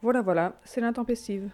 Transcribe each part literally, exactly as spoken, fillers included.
Voilà, voilà, c'est l'intempestive.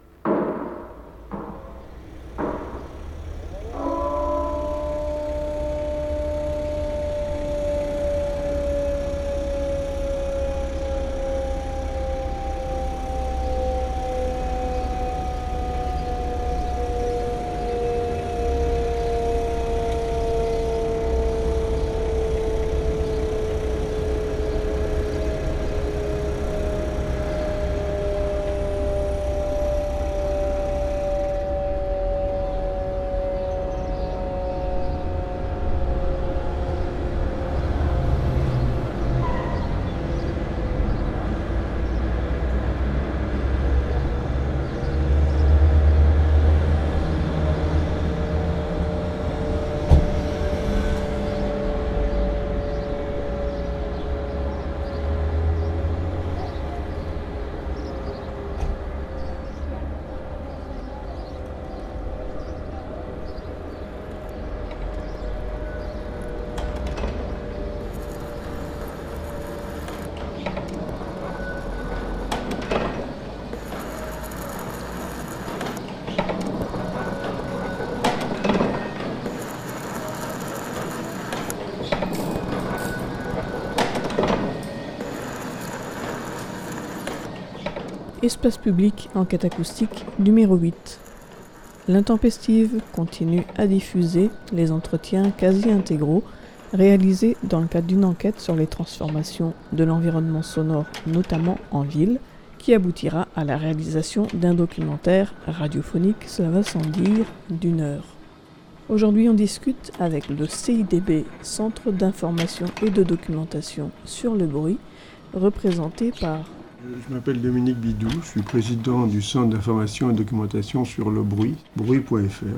Espace public, enquête acoustique numéro huit. L'intempestive continue à diffuser les entretiens quasi intégraux réalisés dans le cadre d'une enquête sur les transformations de l'environnement sonore, notamment en ville, qui aboutira à la réalisation d'un documentaire radiophonique, cela va sans dire, d'une heure. Aujourd'hui, on discute avec le C I D B, Centre d'information et de documentation sur le bruit, représenté par... Je m'appelle Dominique Bidou, je suis président du Centre d'information et de documentation sur le bruit, bruit point f r.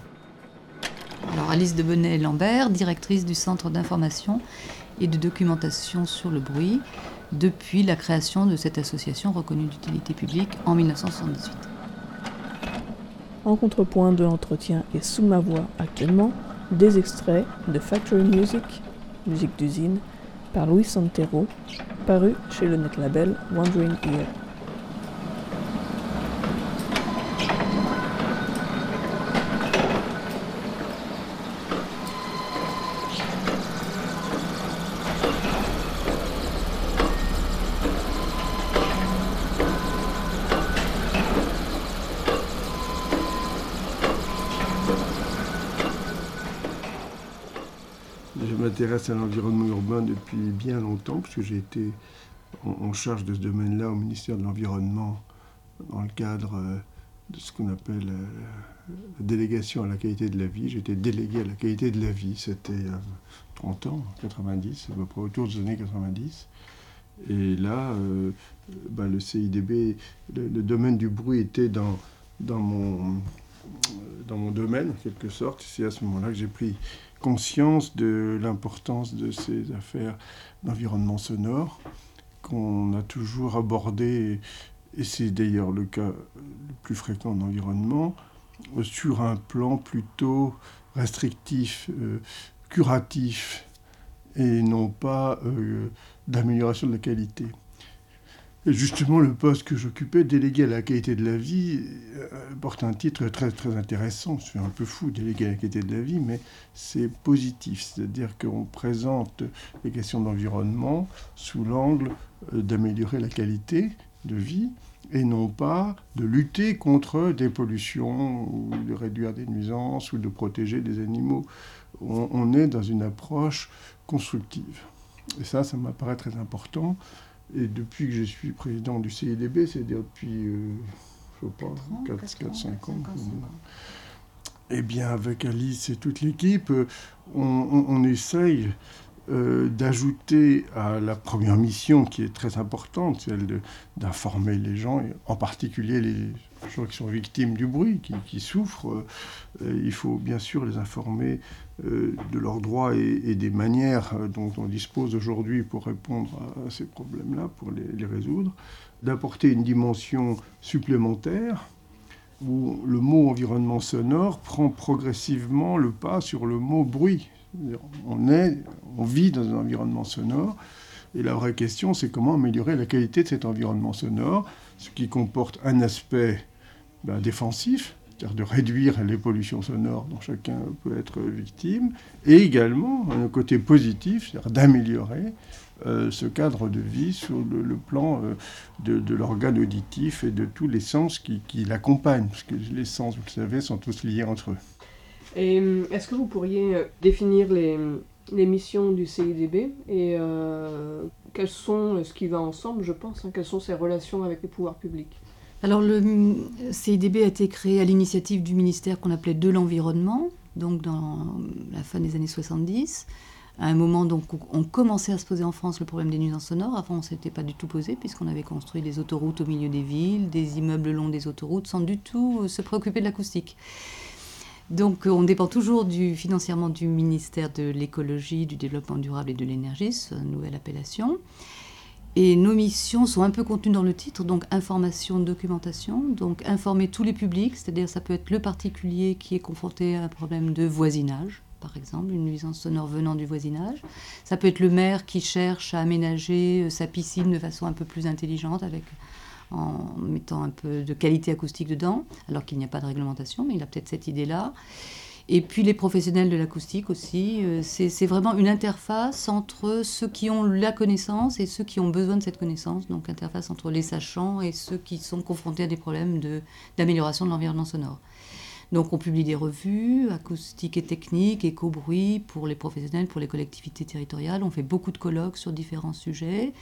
Voilà. Alors Alice de Bonnet-Lambert, directrice du Centre d'information et de documentation sur le bruit, depuis la création de cette association reconnue d'utilité publique en dix-neuf cent soixante-dix-huit. En contrepoint de l'entretien et sous ma voix actuellement, des extraits de Factory Music, musique d'usine, par Louis Santero, paru chez le net label Wandering Ear. Je m'intéresse à l'environnement urbain depuis bien longtemps, puisque j'ai été en, en charge de ce domaine-là au ministère de l'Environnement, dans le cadre euh, de ce qu'on appelle euh, la délégation à la qualité de la vie. J'étais délégué à la qualité de la vie, c'était il y a trente ans, quatre-vingt-dix, à peu près autour des années quatre-vingt-dix. Et là, euh, ben, le C I D B, le, le domaine du bruit était dans, dans, mon, dans mon domaine, en quelque sorte. C'est à ce moment-là que j'ai pris conscience de l'importance de ces affaires d'environnement sonore qu'on a toujours abordé, et c'est d'ailleurs le cas le plus fréquent d'environnement, sur un plan plutôt restrictif, euh, curatif, et non pas euh, d'amélioration de la qualité. Et justement, le poste que j'occupais, délégué à la qualité de la vie, euh, porte un titre très, très intéressant. Je suis un peu fou, délégué à la qualité de la vie, mais c'est positif. C'est-à-dire qu'on présente les questions d'environnement sous l'angle euh, d'améliorer la qualité de vie et non pas de lutter contre des pollutions ou de réduire des nuisances ou de protéger des animaux. On, on est dans une approche constructive. Et ça, ça m'apparaît très important. Et depuis que je suis président du C I D B, c'est-à-dire depuis, euh, je ne sais pas, quatre cinq ans, eh bien, avec Alice et toute l'équipe, on, on, on essaye euh, d'ajouter à la première mission, qui est très importante, celle de, d'informer les gens, et en particulier les gens qui sont victimes du bruit, qui, qui souffrent. Euh, il faut bien sûr les informer euh, de leurs droits et, et des manières dont on dispose aujourd'hui pour répondre à ces problèmes-là, pour les, les résoudre, d'apporter une dimension supplémentaire où le mot environnement sonore prend progressivement le pas sur le mot bruit. On, est, on vit dans un environnement sonore Et la vraie question, c'est comment améliorer la qualité de cet environnement sonore, ce qui comporte un aspect ben, défensif, c'est-à-dire de réduire les pollutions sonores dont chacun peut être victime, et également un côté positif, c'est-à-dire d'améliorer euh, ce cadre de vie sur le, le plan euh, de, de l'organe auditif et de tous les sens qui, qui l'accompagnent, parce que les sens, vous le savez, sont tous liés entre eux. Et est-ce que vous pourriez définir les, les missions du C I D B et euh, quelles sont, ce qui va ensemble, je pense, hein, quelles sont ses relations avec les pouvoirs publics ? Alors le C I D B a été créé à l'initiative du ministère qu'on appelait de l'environnement, donc dans la fin des années soixante-dix, à un moment donc, où on commençait à se poser en France le problème des nuisances sonores. Avant on ne s'était pas du tout posé puisqu'on avait construit des autoroutes au milieu des villes, des immeubles le long des autoroutes sans du tout se préoccuper de l'acoustique. Donc on dépend toujours du, financièrement du ministère de l'écologie, du développement durable et de l'énergie, c'est une nouvelle appellation. Et nos missions sont un peu contenues dans le titre, donc information, documentation, donc informer tous les publics, c'est-à-dire ça peut être le particulier qui est confronté à un problème de voisinage, par exemple, une nuisance sonore venant du voisinage. Ça peut être le maire qui cherche à aménager sa piscine de façon un peu plus intelligente, avec, en mettant un peu de qualité acoustique dedans, alors qu'il n'y a pas de réglementation, mais il a peut-être cette idée-là. Et puis les professionnels de l'acoustique aussi, c'est, c'est vraiment une interface entre ceux qui ont la connaissance et ceux qui ont besoin de cette connaissance, donc interface entre les sachants et ceux qui sont confrontés à des problèmes de, d'amélioration de l'environnement sonore. Donc on publie des revues, acoustiques et techniques, éco-bruit, pour les professionnels, pour les collectivités territoriales, on fait beaucoup de colloques sur différents sujets.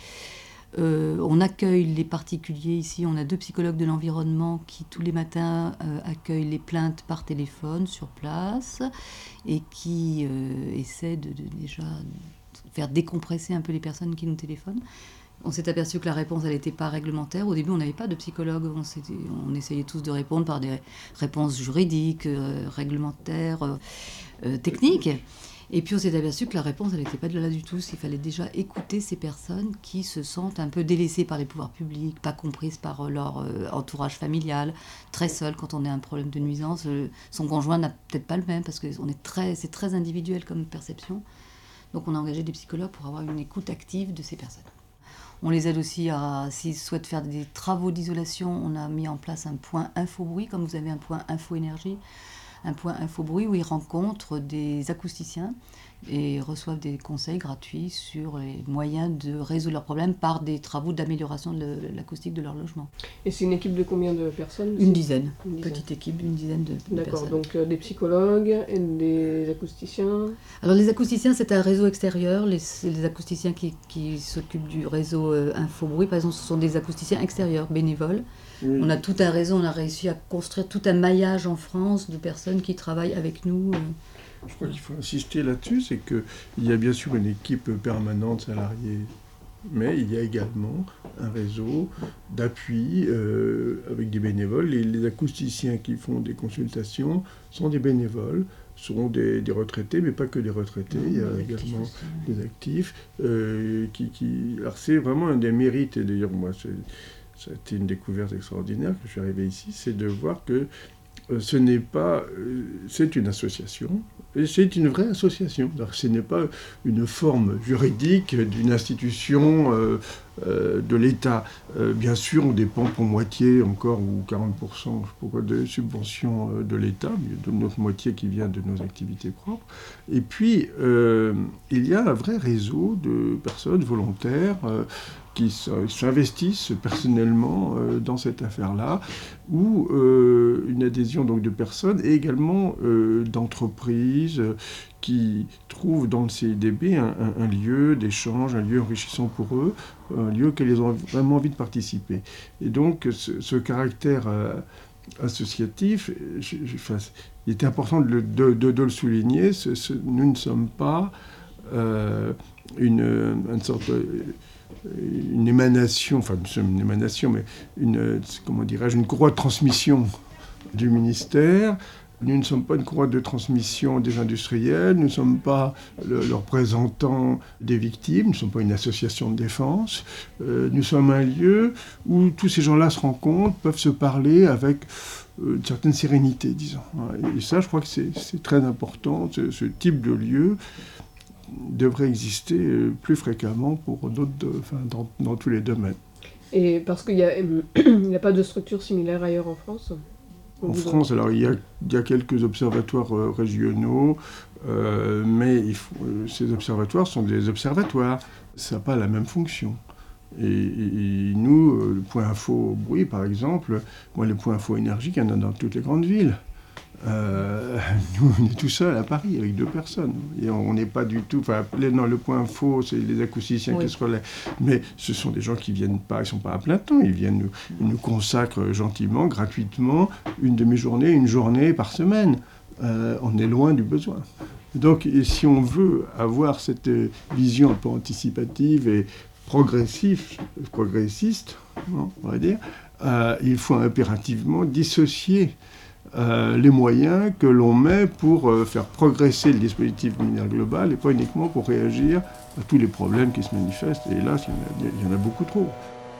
Euh, on accueille les particuliers ici, on a deux psychologues de l'environnement qui tous les matins euh, accueillent les plaintes par téléphone sur place et qui euh, essaient de, de déjà faire décompresser un peu les personnes qui nous téléphonent. On s'est aperçu que la réponse elle n'était pas réglementaire. Au début on n'avait pas de psychologue, on, on essayait tous de répondre par des réponses juridiques, euh, réglementaires, euh, euh, techniques. Et puis on s'est aperçu que la réponse, elle n'était pas de là du tout. Il fallait déjà écouter ces personnes qui se sentent un peu délaissées par les pouvoirs publics, pas comprises par leur euh, entourage familial, très seules quand on a un problème de nuisance. Euh, son conjoint n'a peut-être pas le même, parce que on est très, c'est très individuel comme perception. Donc on a engagé des psychologues pour avoir une écoute active de ces personnes. On les aide aussi à, s'ils souhaitent faire des travaux d'isolation, on a mis en place un point info-bruit, comme vous avez un point info-énergie, un point info-bruit où ils rencontrent des acousticiens et reçoivent des conseils gratuits sur les moyens de résoudre leurs problèmes par des travaux d'amélioration de l'acoustique de leur logement. Et c'est une équipe de combien de personnes ? Une dizaine, une dizaine. Petite équipe d'une dizaine de, de D'accord, personnes. donc euh, des psychologues et des acousticiens. Alors les acousticiens, c'est un réseau extérieur. Les, les acousticiens qui, qui s'occupent du réseau euh, info-bruit, par exemple, ce sont des acousticiens extérieurs, bénévoles. Oui. On a tout un réseau, on a réussi à construire tout un maillage en France de personnes qui travaillent avec nous. Euh, Je crois qu'il faut insister là-dessus, c'est qu'il y a bien sûr une équipe permanente salariée, mais il y a également un réseau d'appui euh, avec des bénévoles. Les, les acousticiens qui font des consultations sont des bénévoles, sont des, des retraités, mais pas que des retraités, il y a également des actifs. Euh, qui, qui... Alors c'est vraiment un des mérites, et d'ailleurs moi c'est, ça a été une découverte extraordinaire que je suis arrivé ici, c'est de voir que euh, ce n'est pas... Euh, c'est une association, et c'est une vraie association. Alors, ce n'est pas une forme juridique d'une institution euh, euh, de l'État. Euh, bien sûr, on dépend pour moitié encore, ou quarante pour cent, je sais pas quoi, de subventions euh, de l'État, mais de notre moitié qui vient de nos activités propres. Et puis, euh, il y a un vrai réseau de personnes volontaires euh, qui s'investissent personnellement euh, dans cette affaire-là, ou euh, une adhésion donc, de personnes et également euh, d'entreprises euh, qui trouvent dans le C I D B un, un, un lieu d'échange, un lieu enrichissant pour eux, un lieu auquel ils ont vraiment envie de participer. Et donc ce, ce caractère euh, associatif, je, je, enfin, il était important de, de, de, de le souligner, ce, ce, nous ne sommes pas euh, une, une sorte... de, une émanation, enfin une émanation, mais une, comment dirais-je, une courroie de transmission du ministère. Nous ne sommes pas une courroie de transmission des industriels, nous ne sommes pas le, le représentant des victimes, nous ne sommes pas une association de défense. Euh, nous sommes un lieu où tous ces gens-là se rencontrent, peuvent se parler avec euh, une certaine sérénité, disons. Et ça, je crois que c'est, c'est très important, ce, ce type de lieu devrait exister euh, plus fréquemment pour d'autres, enfin, dans, dans tous les domaines. Et parce qu'il n'y a, il y a pas de structure similaire ailleurs en France? En France, alors il y a, il y a quelques observatoires euh, régionaux, euh, mais il faut, euh, ces observatoires sont des observatoires. Ça n'a pas la même fonction. Et, et, et nous, euh, le point info bruit, par exemple, moi, le point info énergie, il y en a dans toutes les grandes villes. Euh, nous, on est tout seul à Paris, avec deux personnes. Et on n'est pas du tout... Enfin, les, non, le point info, c'est les acousticiens Oui. qui se relaient. Mais ce sont des gens qui viennent pas, ils sont pas à plein temps. Ils viennent nous, ils nous consacrent gentiment, gratuitement, une demi-journée, une journée par semaine. Euh, on est loin du besoin. Donc, et si on veut avoir cette vision un peu anticipative et progressive, progressiste, on va dire, euh, il faut impérativement dissocier Euh, les moyens que l'on met pour euh, faire progresser le dispositif de manière globale et pas uniquement pour réagir à tous les problèmes qui se manifestent. Et là, il y en a, il y en a beaucoup trop.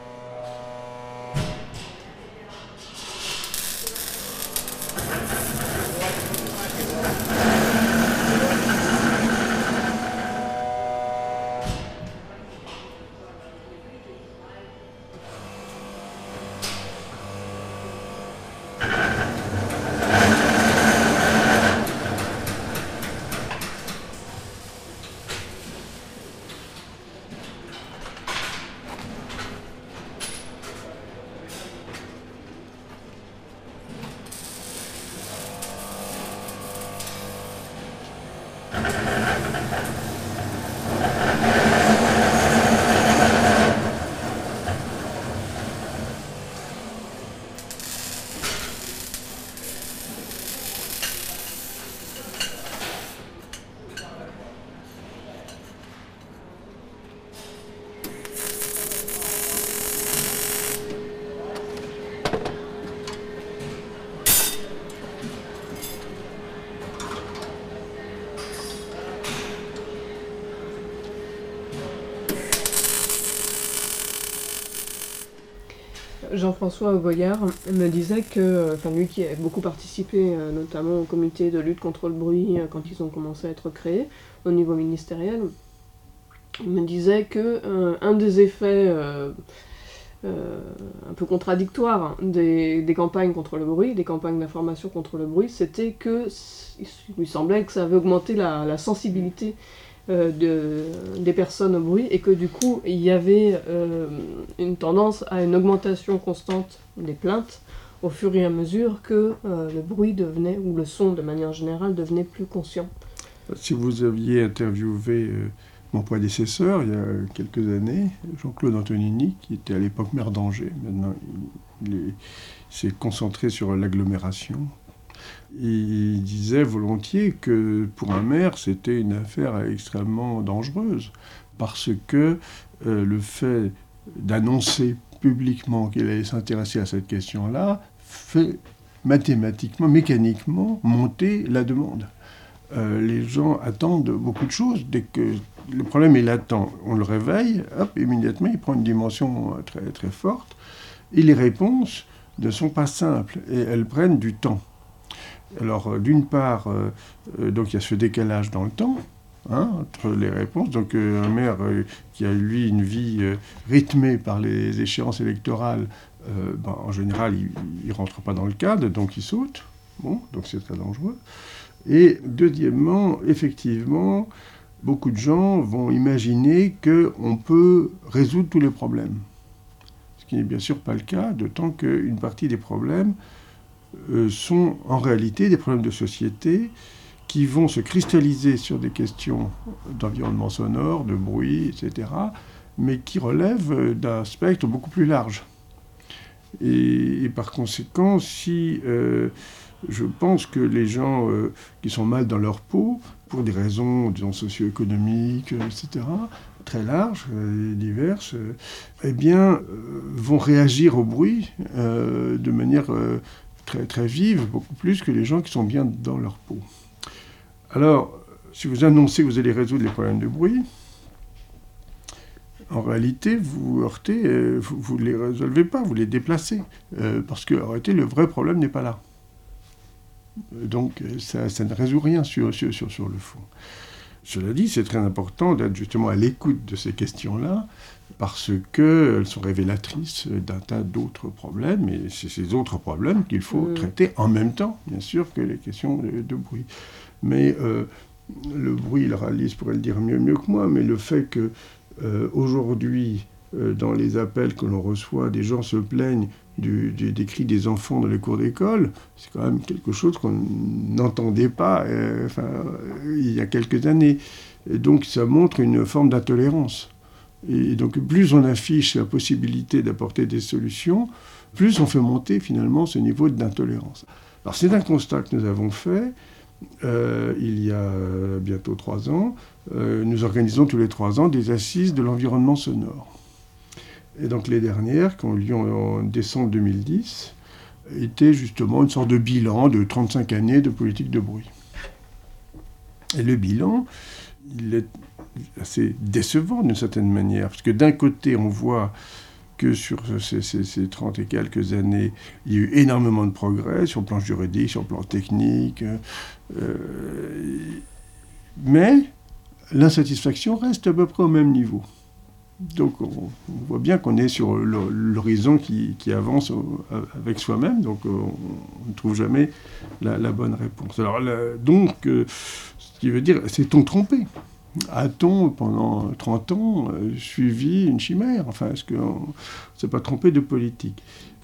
Jean-François Boyard me disait que, enfin lui qui a beaucoup participé euh, notamment au comité de lutte contre le bruit euh, quand ils ont commencé à être créés au niveau ministériel, il me disait que euh, un des effets euh, euh, un peu contradictoires des, des campagnes contre le bruit, des campagnes d'information contre le bruit, c'était que il lui semblait que ça avait augmenté la, la sensibilité Euh, de, des personnes au bruit, et que du coup il y avait euh, une tendance à une augmentation constante des plaintes au fur et à mesure que euh, le bruit devenait, ou le son de manière générale, devenait plus conscient. Si vous aviez interviewé euh, mon prédécesseur il y a quelques années, Jean-Claude Antonini, qui était à l'époque maire d'Angers, maintenant il, il s'est concentré sur l'agglomération. Il disait volontiers que pour un maire, c'était une affaire extrêmement dangereuse, parce que euh, le fait d'annoncer publiquement qu'il allait s'intéresser à cette question-là fait mathématiquement, mécaniquement monter la demande. Euh, les gens attendent beaucoup de choses. Dès que le problème est latent, on le réveille, hop, immédiatement, il prend une dimension très, très forte. Et les réponses ne sont pas simples, et elles prennent du temps. Alors, euh, d'une part, euh, euh, donc il y a ce décalage dans le temps, hein, entre les réponses. Donc, euh, un maire euh, qui a, lui, une vie euh, rythmée par les échéances électorales, euh, ben, en général, il ne rentre pas dans le cadre, donc il saute. Bon, donc c'est très dangereux. Et deuxièmement, effectivement, beaucoup de gens vont imaginer qu'on peut résoudre tous les problèmes. Ce qui n'est bien sûr pas le cas, d'autant qu'une partie des problèmes euh, sont en réalité des problèmes de société qui vont se cristalliser sur des questions d'environnement sonore, de bruit, et cetera, mais qui relèvent d'un spectre beaucoup plus large. Et, et par conséquent, si... Euh, je pense que les gens euh, qui sont mal dans leur peau, pour des raisons, disons, socio-économiques, et cetera, très larges et diverses, euh, eh bien, euh, vont réagir au bruit euh, de manière euh, très, très vive, beaucoup plus que les gens qui sont bien dans leur peau. Alors, si vous annoncez que vous allez résoudre les problèmes de bruit, en réalité, vous heurtez, euh, vous ne les résolvez pas, vous les déplacez, euh, parce qu'en réalité, le vrai problème n'est pas là. Donc ça, ça ne résout rien sur, sur, sur, sur le fond. Cela dit, c'est très important d'être justement à l'écoute de ces questions-là, parce qu'elles sont révélatrices d'un tas d'autres problèmes, et c'est ces autres problèmes qu'il faut mmh. traiter en même temps, bien sûr, que les questions de, de bruit. Mais euh, le bruit, le Alice pourrait le dire mieux, mieux que moi, mais le fait que euh, aujourd'hui, euh, dans les appels que l'on reçoit, des gens se plaignent du, du, des cris des enfants dans les cours d'école, c'est quand même quelque chose qu'on n'entendait pas euh, enfin, il y a quelques années. Et donc ça montre une forme d'intolérance. Et donc plus on affiche la possibilité d'apporter des solutions, plus on fait monter finalement ce niveau d'intolérance. Alors c'est un constat que nous avons fait. Euh, il y a bientôt trois ans, euh, nous organisons tous les trois ans des assises de l'environnement sonore. Et donc les dernières, qui ont eu lieu en décembre deux mille dix, étaient justement une sorte de bilan de trente-cinq années de politique de bruit. Et le bilan, il est assez décevant d'une certaine manière, parce que d'un côté, on voit que sur ces, ces, ces trente et quelques années, il y a eu énormément de progrès sur le plan juridique, sur le plan technique, euh, mais l'insatisfaction reste à peu près au même niveau. Donc on, on voit bien qu'on est sur l'horizon qui, qui avance au, avec soi-même, donc on ne trouve jamais la, la bonne réponse. Alors là, donc, euh, ce qui veut dire, s'est-on trompé ? A-t-on, pendant trente ans, euh, suivi une chimère ? Enfin, est-ce qu'on ne s'est pas trompé de politique ?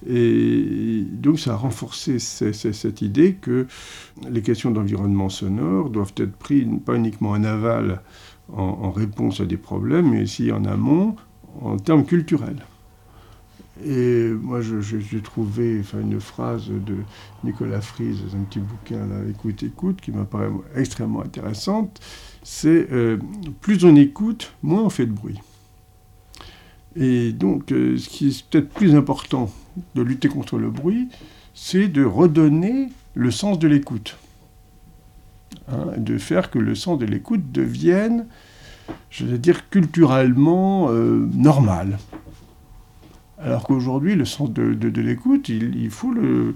Et donc ça a renforcé c- c- cette idée que les questions d'environnement sonore doivent être prises pas uniquement en aval, en, en réponse à des problèmes, mais aussi en amont, en termes culturels. Et moi, je, je, j'ai trouvé enfin, une phrase de Nicolas Fries dans un petit bouquin, là, « Écoute, écoute », qui m'apparaît extrêmement intéressante. C'est euh, plus on écoute, moins on fait de bruit. Et donc, euh, ce qui est peut-être plus important de lutter contre le bruit, c'est de redonner le sens de l'écoute. Hein, de faire que le sens de l'écoute devienne, je veux dire, culturellement euh, normal. Alors qu'aujourd'hui, le sens de, de, de l'écoute, il, il faut, le,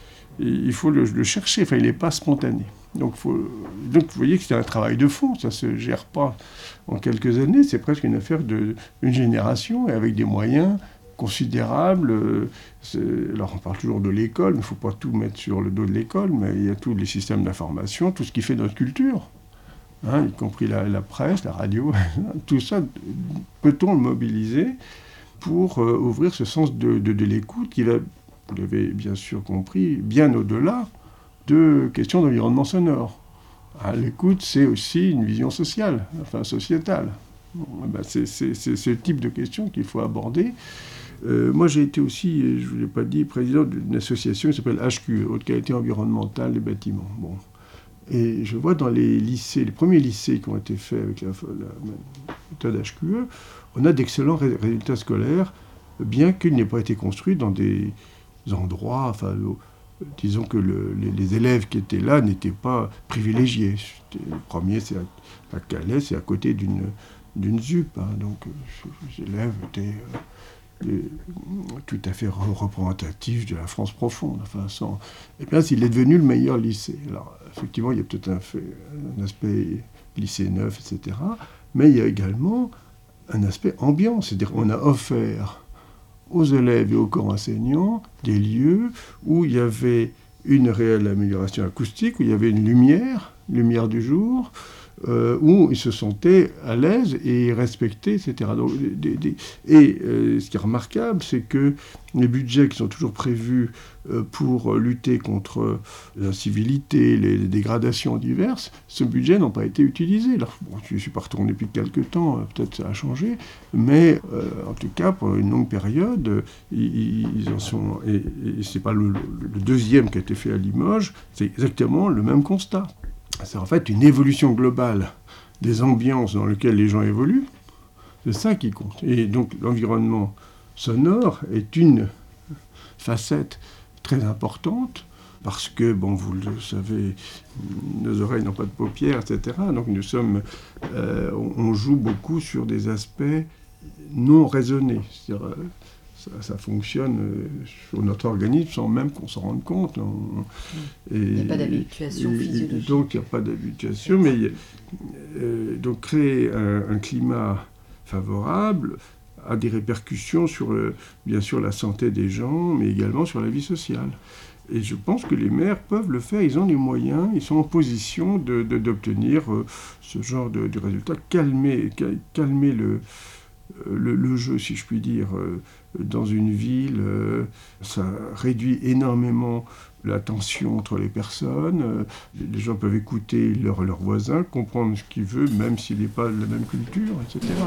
il faut le, le chercher, enfin, il n'est pas spontané. Donc, faut, donc, vous voyez que c'est un travail de fond, ça ne se gère pas en quelques années, c'est presque une affaire d'une génération, et avec des moyens considérables. C'est, alors, on parle toujours de l'école, mais il ne faut pas tout mettre sur le dos de l'école, mais il y a tous les systèmes d'information, tout ce qui fait notre culture, hein, y compris la, la presse, la radio, tout ça, peut-on le mobiliser pour euh, ouvrir ce sens de, de, de l'écoute qui va, vous l'avez bien sûr compris, bien au-delà de questions d'environnement sonore. Ah, l'écoute, c'est aussi une vision sociale, enfin sociétale. Bon, ben c'est, c'est, c'est ce type de questions qu'il faut aborder. Euh, moi, j'ai été aussi, je ne vous l'ai pas dit, président d'une association qui s'appelle H Q E, Haute Qualité Environnementale des Bâtiments. Bon. Et je vois dans les lycées, les premiers lycées qui ont été faits avec la, la méthode H Q E, on a d'excellents ré- résultats scolaires, bien qu'il n'ait pas été construit dans des endroits, enfin, disons que le, les, les élèves qui étaient là n'étaient pas privilégiés. C'était, le premier, c'est à, à Calais, c'est à côté d'une, d'une Z U P. Hein, donc, les élèves étaient euh, les, tout à fait représentatifs de la France profonde. Enfin, sans... Et bien, il est devenu le meilleur lycée. Alors, effectivement, il y a peut-être un, fait, un aspect lycée neuf, et cetera. Mais il y a également un aspect ambiance. C'est-à-dire qu'on a offert aux élèves et aux corps enseignants des lieux où il y avait une réelle amélioration acoustique, où il y avait une lumière, lumière du jour, euh, où ils se sentaient à l'aise et respectés, et cetera. Donc, des, des, et euh, ce qui est remarquable, c'est que les budgets qui sont toujours prévus euh, pour lutter contre l'incivilité, les, les dégradations diverses, ce budget n'a pas été utilisé. Alors, bon, je ne suis pas retourné depuis quelques temps, peut-être ça a changé, mais euh, en tout cas, pour une longue période, ils, ils en sont... Et, et ce n'est pas le, le deuxième qui a été fait à Limoges, c'est exactement le même constat. C'est en fait une évolution globale des ambiances dans lesquelles les gens évoluent. C'est ça qui compte. Et donc l'environnement sonore est une facette très importante parce que, bon, vous le savez, nos oreilles n'ont pas de paupières, et cetera. Donc nous sommes, euh, on joue beaucoup sur des aspects non raisonnés. C'est-à-dire, ça, ça fonctionne euh, sur notre organisme sans même qu'on s'en rende compte. On, et, il n'y a pas d'habituation et, physiologique. Et donc il n'y a pas d'habituation, mais euh, donc créer un, un climat favorable a des répercussions sur, euh, bien sûr, la santé des gens, mais également sur la vie sociale. Et je pense que les maires peuvent le faire, ils ont les moyens, ils sont en position de, de, d'obtenir euh, ce genre de, de résultats, calmer, calmer le, le, le jeu, si je puis dire, euh, dans une ville. Euh, ça réduit énormément la tension entre les personnes. Euh, les gens peuvent écouter leurs leur voisins, comprendre ce qu'il veut, même s'il n'est pas de la même culture, et cetera.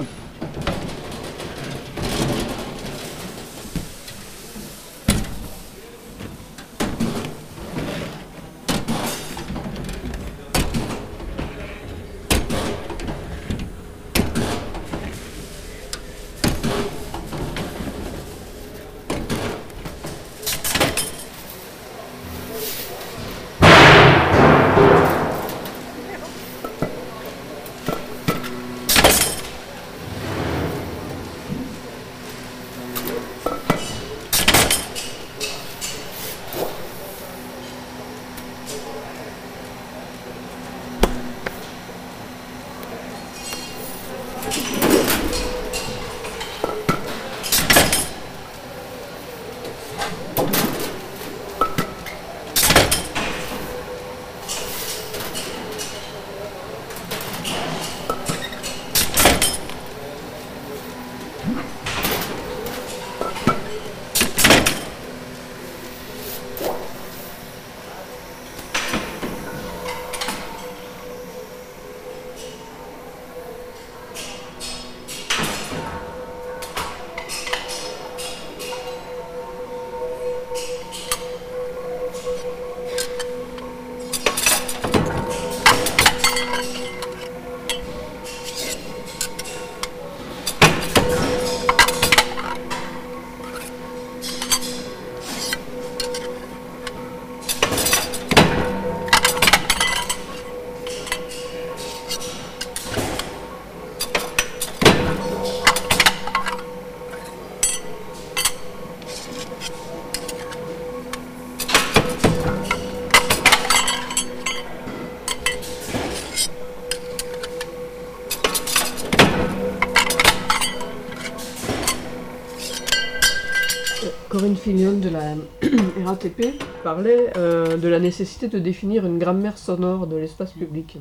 Corinne Fillon de la R A T P parlait euh, de la nécessité de définir une grammaire sonore de l'espace public.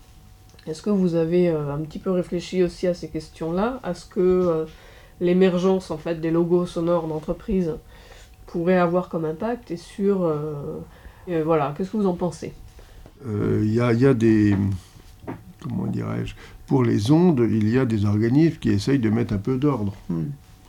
Est-ce que vous avez euh, un petit peu réfléchi aussi à ces questions-là? Est-ce que euh, l'émergence en fait, des logos sonores d'entreprises pourrait avoir comme impact et sur... Euh, euh, voilà, qu'est-ce que vous en pensez? Il euh, y, y a des... Comment dirais-je? Pour les ondes, il y a des organismes qui essayent de mettre un peu d'ordre. Mm.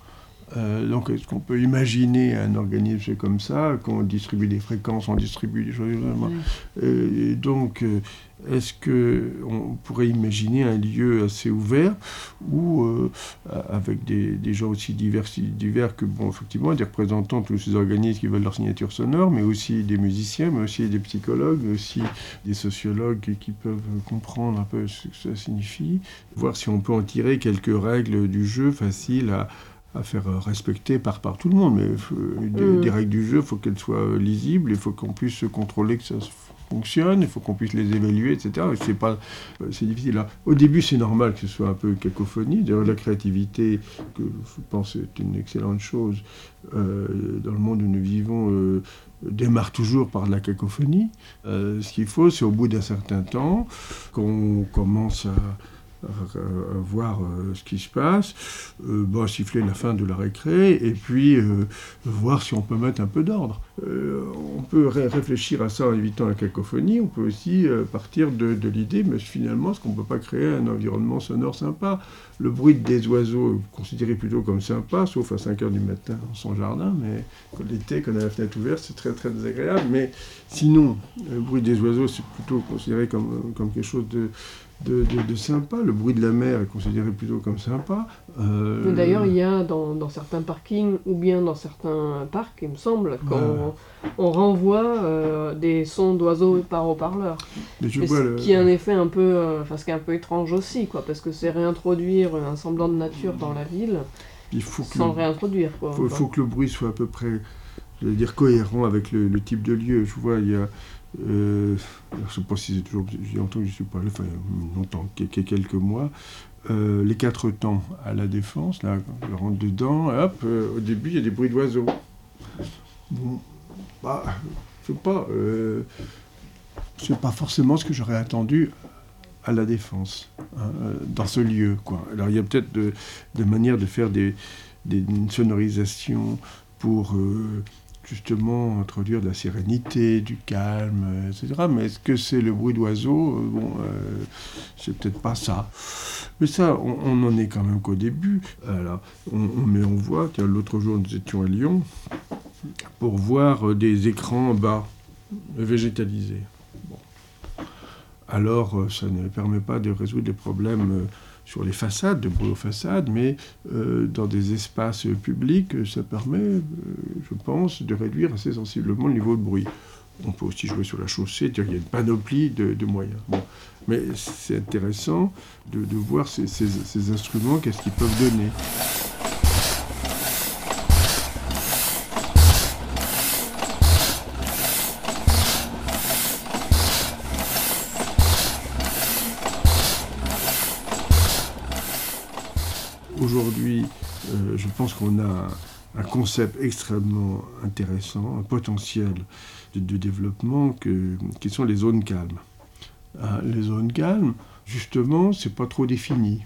Euh, donc, est-ce qu'on peut imaginer un organisme comme ça, qu'on distribue des fréquences, on distribue des choses comme ça? euh, Donc, euh, est-ce qu'on pourrait imaginer un lieu assez ouvert où, euh, avec des, des gens aussi divers, divers que, bon, effectivement, des représentants de tous ces organismes qui veulent leur signature sonore, mais aussi des musiciens, mais aussi des psychologues, mais aussi des sociologues qui peuvent comprendre un peu ce que ça signifie, voir si on peut en tirer quelques règles du jeu faciles à à faire respecter par, par tout le monde. Mais euh, des, mmh. des règles du jeu, il faut qu'elles soient lisibles, il faut qu'on puisse contrôler que ça fonctionne, il faut qu'on puisse les évaluer, et cetera. C'est, pas, c'est difficile. Là. Au début, c'est normal que ce soit un peu cacophonie. D'ailleurs, la créativité, que je pense est une excellente chose, euh, dans le monde où nous vivons, euh, démarre toujours par de la cacophonie. Euh, ce qu'il faut, c'est au bout d'un certain temps qu'on commence à À, à voir euh, ce qui se passe, euh, bon, siffler la fin de la récré, et puis euh, voir si on peut mettre un peu d'ordre. Euh, on peut ré- réfléchir à ça en évitant la cacophonie, on peut aussi euh, partir de, de l'idée, mais finalement, est-ce qu'on ne peut pas créer un environnement sonore sympa? Le bruit des oiseaux est considéré plutôt comme sympa, sauf à cinq heures du matin dans son jardin, mais l'été, quand on a la fenêtre ouverte, c'est très très désagréable, mais sinon, le bruit des oiseaux, c'est plutôt considéré comme, comme quelque chose de De, de, de sympa. Le bruit de la mer est considéré plutôt comme sympa. Euh... D'ailleurs, il y a dans, dans certains parkings ou bien dans certains parcs, il me semble, qu'on ouais. on renvoie euh, des sons d'oiseaux par haut-parleur. Mais je vois ce le... qui est un effet un peu, enfin, euh, ce qui est un peu étrange aussi, quoi, parce que c'est réintroduire un semblant de nature dans la ville. Il faut que sans le, le réintroduire, quoi. faut, faut que le bruit soit à peu près, je veux dire, cohérent avec le, le type de lieu. Je vois, il y a... Euh, je ne sais pas si c'est toujours... J'ai entendu que je suis pas allé, enfin, longtemps, quelques mois. Euh, les quatre temps à la Défense, là, je rentre dedans, hop, euh, au début, il y a des bruits d'oiseaux. Bon, bah, je sais pas... Euh, c'est pas forcément ce que j'aurais attendu à la Défense, hein, dans ce lieu, quoi. Alors il y a peut-être de, de manières de faire des, des, une sonorisation pour euh, justement introduire de la sérénité, du calme, et cetera. Mais est-ce que c'est le bruit d'oiseaux ? Bon, euh, c'est peut-être pas ça. Mais ça, on n'en est quand même qu'au début. Alors, on, on, mais on voit, tiens, l'autre jour nous étions à Lyon pour voir des écrans bas, végétalisés. Alors, ça ne permet pas de résoudre les problèmes sur les façades, de bruit aux façades, mais euh, dans des espaces publics, ça permet, euh, je pense, de réduire assez sensiblement le niveau de bruit. On peut aussi jouer sur la chaussée, il y a une panoplie de, de moyens. Bon. Mais c'est intéressant de, de voir ces, ces, ces instruments, qu'est-ce qu'ils peuvent donner. Aujourd'hui, euh, je pense qu'on a un concept extrêmement intéressant, un potentiel de, de développement que, qui sont les zones calmes. Hein, les zones calmes, justement, c'est pas trop défini.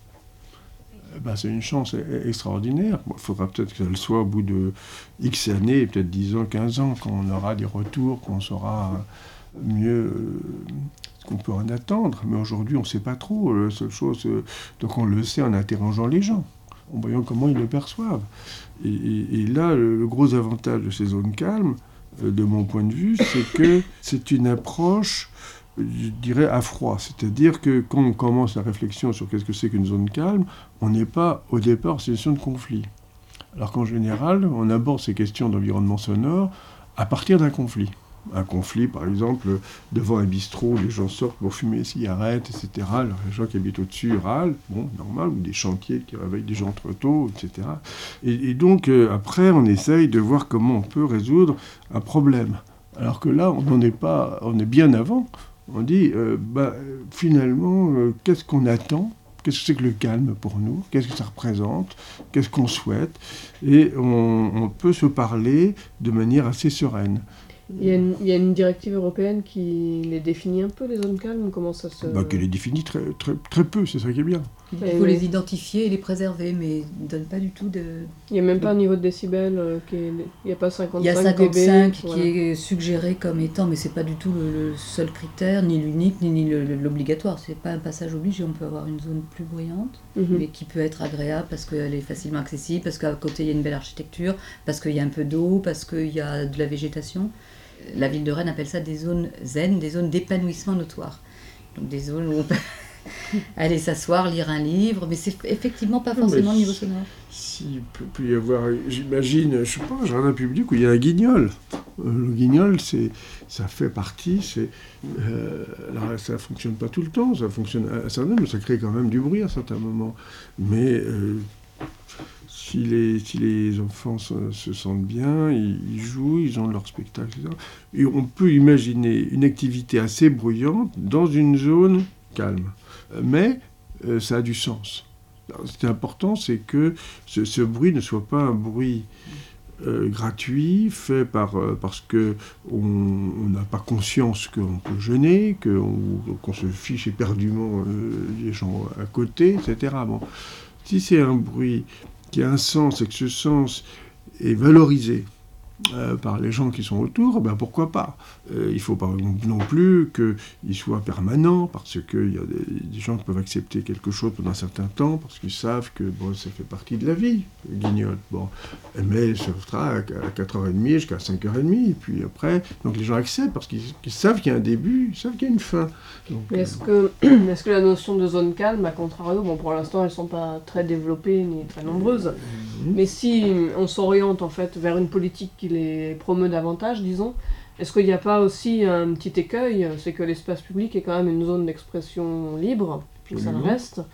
Eh ben, c'est une chance extraordinaire. Il bon, faudra peut-être que ça le soit au bout de X années, peut-être dix ans, quinze ans, quand on aura des retours, qu'on saura mieux euh, ce qu'on peut en attendre. Mais aujourd'hui, on ne sait pas trop. La seule chose, euh, donc on le sait en interrogeant les gens, en voyant comment ils le perçoivent. Et, et, et là, le, le gros avantage de ces zones calmes, euh, de mon point de vue, c'est que c'est une approche, je dirais, à froid. C'est-à-dire que quand on commence la réflexion sur qu'est-ce que c'est qu'une zone calme, on n'est pas au départ en situation de conflit. Alors qu'en général, on aborde ces questions d'environnement sonore à partir d'un conflit. Un conflit, par exemple, devant un bistrot où les gens sortent pour fumer des cigarettes, et cetera. Alors, les gens qui habitent au-dessus râlent, bon, normal, ou des chantiers qui réveillent des gens trop tôt, et cetera. Et, et donc, euh, après, on essaye de voir comment on peut résoudre un problème. Alors que là, on n'en est pas, on est bien avant. On dit, euh, bah, finalement, euh, qu'est-ce qu'on attend ? Qu'est-ce que c'est que le calme pour nous ? Qu'est-ce que ça représente ? Qu'est-ce qu'on souhaite ? Et on, on peut se parler de manière assez sereine. Il y, a une, il y a une directive européenne qui les définit un peu, les zones calmes, comment ça se... Bah, qu'elle les définit très, très, très peu, c'est ça qui est bien. Il faut les identifier et les préserver, mais ils ne donnent pas du tout de... Il n'y a même pas un niveau de décibels, euh, qui est... il n'y a pas cinquante-cinq Il y a cinquante-cinq qui voilà. est suggéré comme étant, mais ce n'est pas du tout le, le seul critère, ni l'unique, ni, ni le, le, l'obligatoire. Ce n'est pas un passage obligé, on peut avoir une zone plus bruyante, mm-hmm. mais qui peut être agréable parce qu'elle est facilement accessible, parce qu'à côté il y a une belle architecture, parce qu'il y a un peu d'eau, parce qu'il y a de la végétation. La ville de Rennes appelle ça des zones zen, des zones d'épanouissement notoire. Donc des zones où on peut aller s'asseoir, lire un livre, mais c'est effectivement pas forcément le niveau sonore. S'il peut, peut y avoir, j'imagine, je sais pas, un jardin public où il y a un guignol. Le guignol, c'est, ça fait partie, c'est, euh, alors ça fonctionne pas tout le temps, ça fonctionne à un certain moment, mais ça crée quand même du bruit à certains moments. Mais euh, Si les, si les enfants se, se sentent bien, ils, ils jouent, ils ont leur spectacle, et cetera. Et on peut imaginer une activité assez bruyante dans une zone calme. Mais euh, ça a du sens. Alors, ce qui est important, c'est que ce, ce bruit ne soit pas un bruit euh, gratuit, fait par, euh, parce qu'on n'a pas conscience qu'on peut gêner, qu'on, qu'on se fiche éperdument euh, des gens à côté, et cetera. Bon. Si c'est un bruit qui a un sens et que ce sens est valorisé euh, par les gens qui sont autour, ben pourquoi pas. Euh, il ne faut pas non plus qu'il soit permanent, parce qu'il y a des, des gens qui peuvent accepter quelque chose pendant un certain temps, parce qu'ils savent que bon, ça fait partie de la vie, le guignol. Bon, mais ça sera à quatre heures trente jusqu'à cinq heures trente, et puis après, donc les gens acceptent, parce qu'ils, qu'ils savent qu'il y a un début, ils savent qu'il y a une fin. Donc, mais est-ce, euh... que, est-ce que la notion de zone calme, à contrario, bon, pour l'instant elles ne sont pas très développées ni très nombreuses, mmh. mais si on s'oriente en fait vers une politique qui les promeut davantage, disons, est-ce qu'il n'y a pas aussi un petit écueil, c'est que l'espace public est quand même une zone d'expression libre, puis ça le reste.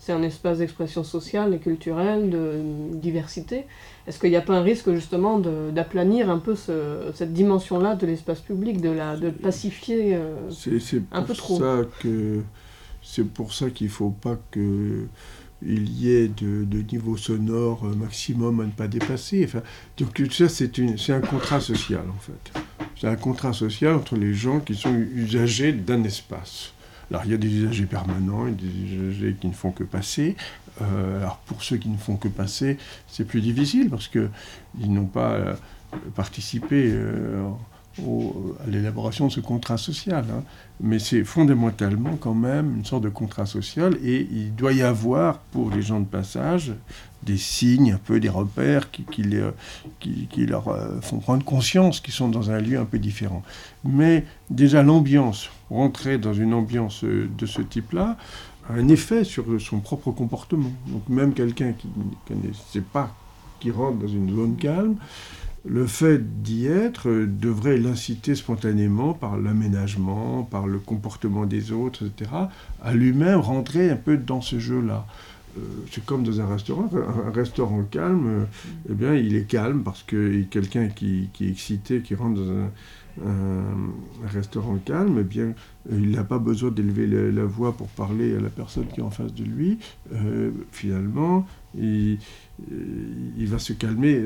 c'est un espace d'expression sociale et culturelle, de diversité. Est-ce qu'il n'y a pas un risque justement de, d'aplanir un peu ce, cette dimension-là de l'espace public, de, la, de le pacifier euh, c'est, c'est un peu trop ça que, c'est pour ça qu'il ne faut pas qu'il y ait de, de niveau sonore maximum à ne pas dépasser. Enfin, donc ça, c'est, une, c'est un contrat social, en fait. C'est un contrat social entre les gens qui sont usagers d'un espace. Alors, il y a des usagers permanents et des usagers qui ne font que passer. Euh, alors, pour ceux qui ne font que passer, c'est plus difficile parce qu'ils n'ont pas euh, participé euh, au, à l'élaboration de ce contrat social. Hein. Mais c'est fondamentalement quand même une sorte de contrat social et il doit y avoir, pour les gens de passage, des signes, un peu des repères qui, qui, les, qui, qui leur euh, font prendre conscience qu'ils sont dans un lieu un peu différent. Mais déjà, l'ambiance, rentrer dans une ambiance de ce type-là, a un effet sur son propre comportement. Donc même quelqu'un qui ne connaissait pas, qui rentre dans une zone calme, le fait d'y être devrait l'inciter spontanément par l'aménagement, par le comportement des autres, et cetera, à lui-même rentrer un peu dans ce jeu-là. Euh, c'est comme dans un restaurant. Un, un restaurant calme, euh, eh bien, il est calme parce que quelqu'un qui, qui est excité, qui rentre dans un, un, un restaurant calme, eh bien, il n'a pas besoin d'élever la, la voix pour parler à la personne qui est en face de lui. Euh, finalement, il, il va se calmer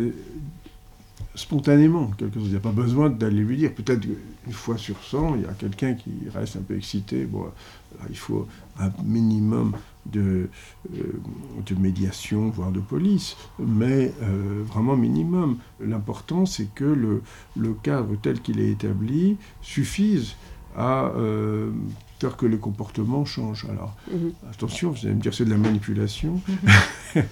spontanément, quelque chose. Il n'y a pas besoin d'aller lui dire. Peut-être une fois sur cent, il y a quelqu'un qui reste un peu excité. Bon, là, il faut un minimum de, euh, de médiation, voire de police, mais euh, vraiment minimum. L'important, c'est que le, le cadre tel qu'il est établi suffise à euh, faire que les comportements changent. Alors, mm-hmm. attention, vous allez me dire c'est de la manipulation. Mm-hmm.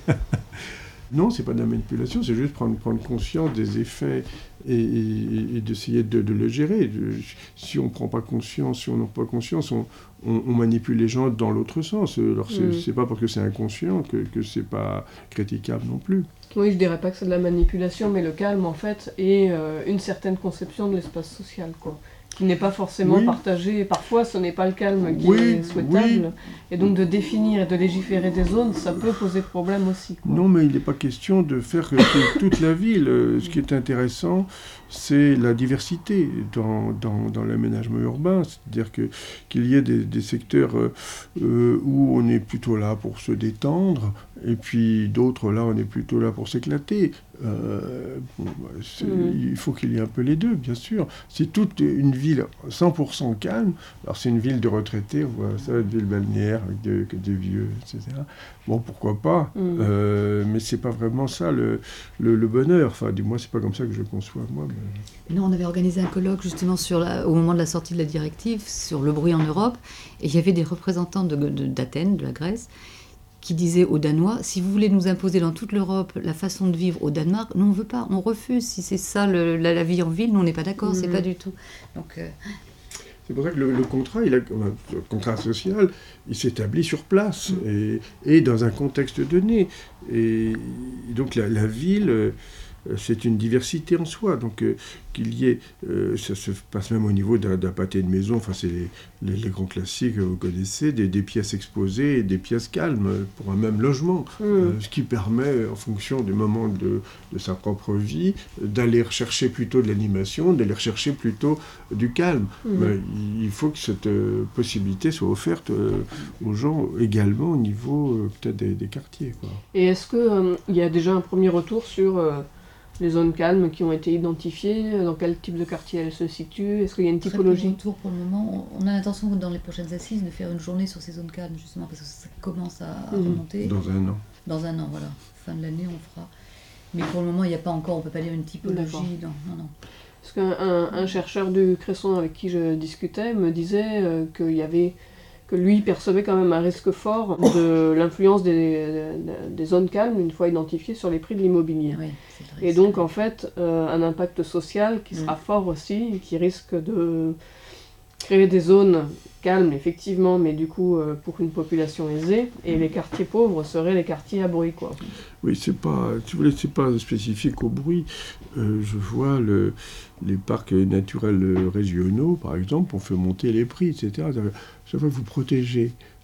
Non, c'est pas de la manipulation, c'est juste prendre, prendre conscience des effets et, et, et d'essayer de, de le gérer. De, si on ne prend pas conscience, si on n'a pas conscience, on, on, on manipule les gens dans l'autre sens. Alors, c'est, mmh. c'est pas parce que c'est inconscient que, que c'est pas critiquable non plus. Oui, je dirais pas que c'est de la manipulation, mais le calme, en fait, est euh, une certaine conception de l'espace social, quoi. Qui n'est pas forcément oui. partagé. Parfois, ce n'est pas le calme qui oui, est souhaitable. Oui. Et donc, de définir et de légiférer des zones, ça peut poser problème aussi, quoi. Non, mais il n'est pas question de faire que toute la ville. Ce qui est intéressant, c'est la diversité dans, dans, dans l'aménagement urbain. C'est-à-dire que, qu'il y ait des, des secteurs euh, où on est plutôt là pour se détendre, et puis d'autres, là, on est plutôt là pour s'éclater. Euh, c'est, mmh. Il faut qu'il y ait un peu les deux, bien sûr. Si toute une ville cent pour cent calme, alors c'est une ville de retraités, on voit ça, une ville balnéaire avec des, des vieux, et cetera. Bon, pourquoi pas, mmh. euh, mais c'est pas vraiment ça le, le, le bonheur. Enfin, du moins, c'est pas comme ça que je le conçois, moi. Mais... Non, on avait organisé un colloque, justement, sur la, au moment de la sortie de la directive, sur le bruit en Europe, et il y avait des représentants de, de, d'Athènes, de la Grèce, qui disait aux Danois, si vous voulez nous imposer dans toute l'Europe la façon de vivre au Danemark, nous on ne veut pas, on refuse. Si c'est ça le, la, la vie en ville, nous on n'est pas d'accord, mmh. c'est pas du tout. Donc, euh... c'est pour ça que le, le contrat, il a, le contrat social, il s'établit sur place mmh. et, et dans un contexte donné. Et donc la, la ville, euh, c'est une diversité en soi. Donc euh, qu'il y ait, euh, ça se passe même au niveau d'un, d'un pâté de maison, enfin c'est les, les, les grands classiques que vous connaissez, des, des pièces exposées et des pièces calmes pour un même logement, mmh. euh, ce qui permet, en fonction du moment de, de sa propre vie, d'aller rechercher plutôt de l'animation, d'aller rechercher plutôt du calme. Mmh. Mais il faut que cette euh, possibilité soit offerte euh, aux gens également au niveau euh, peut-être des, des quartiers, quoi. Et est-ce qu'il euh, y a déjà un premier retour sur... Euh... les zones calmes qui ont été identifiées, dans quel type de quartier elles se situent, est-ce qu'il y a une typologie ? Très peu de retour pour le moment. On a l'intention dans les prochaines assises de faire une journée sur ces zones calmes, justement, parce que ça commence à, à remonter. Dans un an. Dans un an, voilà. Fin de l'année, on fera. Mais pour le moment, il n'y a pas encore, on ne peut pas dire une typologie. Non, non, non. Parce qu'un un, un chercheur du Cresson avec qui je discutais me disait euh, qu'il y avait... que lui percevait quand même un risque fort de l'influence des, des, des zones calmes, une fois identifiées, sur les prix de l'immobilier. Oui, et donc, en fait, euh, un impact social qui sera mmh. fort aussi, et qui risque de créer des zones calmes, effectivement, mais du coup, euh, pour une population aisée, et les quartiers pauvres seraient les quartiers à bruit, quoi. Oui, c'est pas, si vous voulez, c'est pas spécifique au bruit. Euh, je vois le, les parcs naturels régionaux, par exemple, on fait monter les prix, et cetera. Chaque fois que vous protégez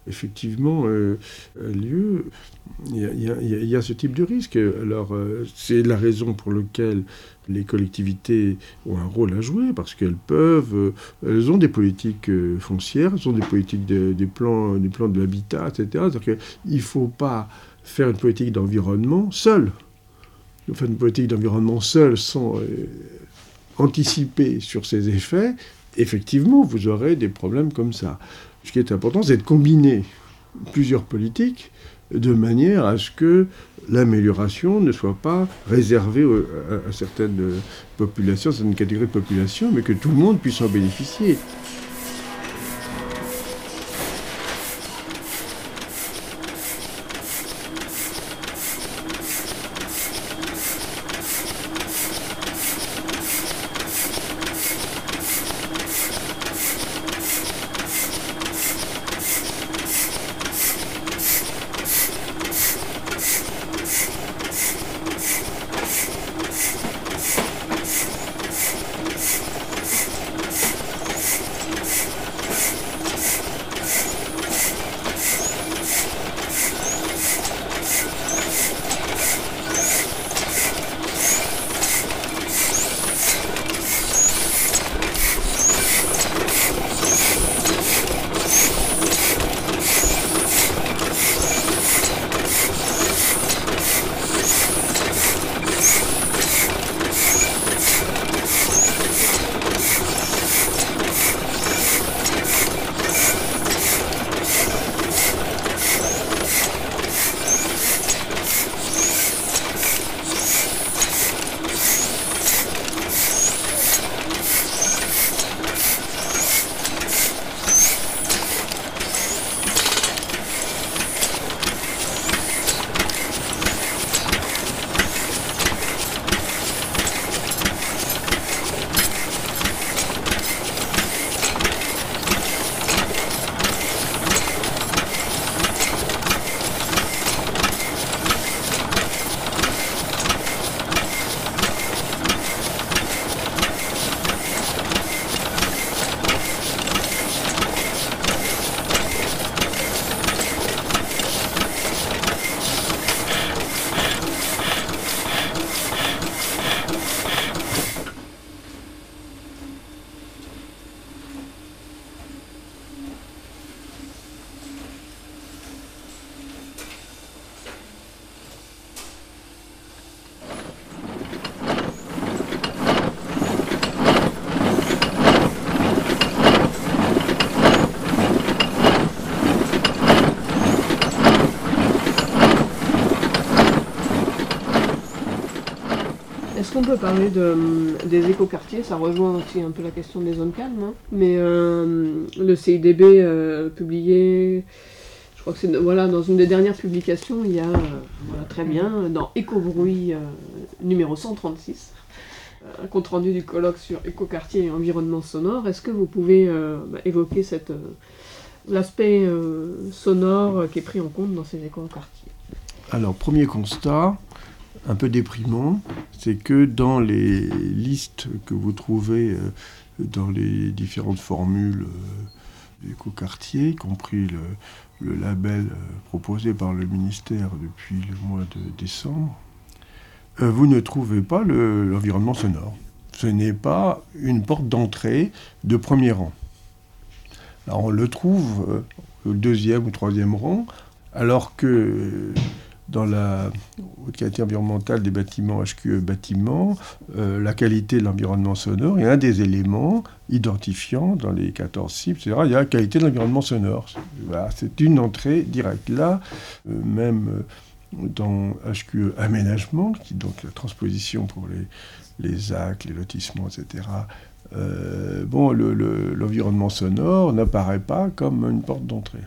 effectivement euh, lieu, il y, y, y, y a ce type de risque. Alors, euh, c'est la raison pour laquelle les collectivités ont un rôle à jouer, parce qu'elles peuvent, euh, elles ont des politiques euh, foncières, elles ont des politiques, de, des, plans, des plans de l'habitat, et cetera. C'est-à-dire qu'il ne faut pas faire une politique d'environnement seule. Faire une politique d'environnement seule sans euh, anticiper sur ses effets, effectivement, vous aurez des problèmes comme ça. Ce qui est important, c'est de combiner plusieurs politiques de manière à ce que l'amélioration ne soit pas réservée à, à certaines populations, à certaines catégories de population, mais que tout le monde puisse en bénéficier. On peut parler de, des écoquartiers, ça rejoint aussi un peu la question des zones calmes, hein. Mais euh, le C I D B euh, publié, je crois que c'est voilà, dans une des dernières publications, il y a, euh, voilà, très bien, dans Écobruit euh, numéro cent trente-six, euh, un compte-rendu du colloque sur écoquartier et environnement sonore. Est-ce que vous pouvez euh, bah, évoquer cette, euh, l'aspect euh, sonore euh, qui est pris en compte dans ces écoquartiers? Alors, premier constat, un peu déprimant, c'est que dans les listes que vous trouvez euh, dans les différentes formules euh, d'écoquartier, y compris le, le label euh, proposé par le ministère depuis le mois de décembre, euh, vous ne trouvez pas le, l'environnement sonore. Ce n'est pas une porte d'entrée de premier rang. Alors on le trouve euh, au deuxième ou troisième rang, alors que euh, dans la haute qualité environnementale des bâtiments H Q E bâtiments, euh, la qualité de l'environnement sonore est un des éléments identifiants dans les quatorze cibles, et cetera. Il y a la qualité de l'environnement sonore. Voilà, c'est une entrée directe. Là, euh, même euh, dans H Q E aménagement, qui est donc la transposition pour les, les A C, les lotissements, et cetera, euh, bon, le, le, l'environnement sonore n'apparaît pas comme une porte d'entrée.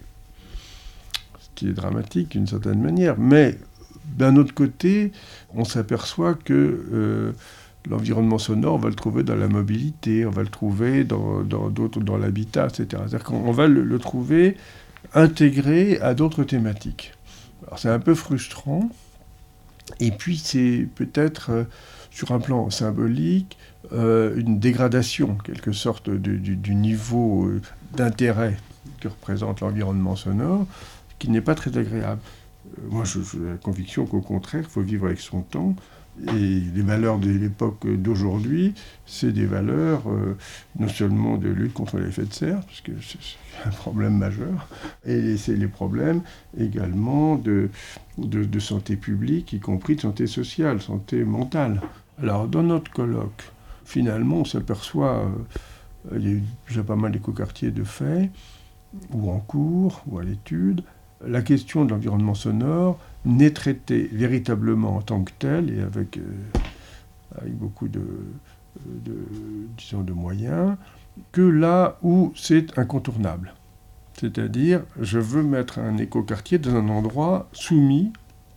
Qui est dramatique d'une certaine manière. Mais d'un autre côté, on s'aperçoit que euh, l'environnement sonore, on va le trouver dans la mobilité, on va le trouver dans, dans d'autres, dans l'habitat, et cetera. C'est-à-dire qu'on va le, le trouver intégré à d'autres thématiques. Alors c'est un peu frustrant. Et puis c'est peut-être, euh, sur un plan symbolique, euh, une dégradation, en quelque sorte, du, du, du niveau euh, d'intérêt que représente l'environnement sonore, qui n'est pas très agréable. Euh, moi, j'ai la conviction qu'au contraire, il faut vivre avec son temps. Et les valeurs de l'époque d'aujourd'hui, c'est des valeurs euh, non seulement de lutte contre l'effet de serre, parce que c'est, c'est un problème majeur, et c'est les problèmes également de, de, de santé publique, y compris de santé sociale, santé mentale. Alors, dans notre colloque, finalement, on s'aperçoit, euh, il y a eu déjà pas mal d'écoquartiers de fait, ou en cours, ou à l'étude. La question de l'environnement sonore n'est traitée véritablement en tant que telle, et avec, euh, avec beaucoup de, de, disons, de moyens, que là où c'est incontournable. C'est-à-dire, je veux mettre un écoquartier dans un endroit soumis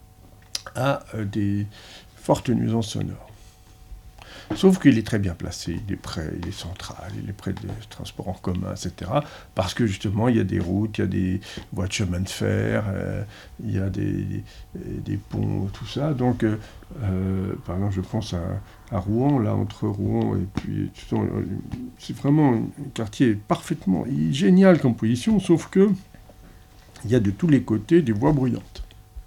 à euh, des fortes nuisances sonores. Sauf qu'il est très bien placé, il est près, il est central, il est près des transports en commun, et cetera. Parce que justement, il y a des routes, il y a des voies de chemin de fer, euh, il y a des, des, des ponts, tout ça. Donc, euh, euh, par exemple, je pense à, à Rouen, là, entre Rouen et puis... C'est vraiment un quartier parfaitement génial comme position, sauf que il y a de tous les côtés des voies bruyantes.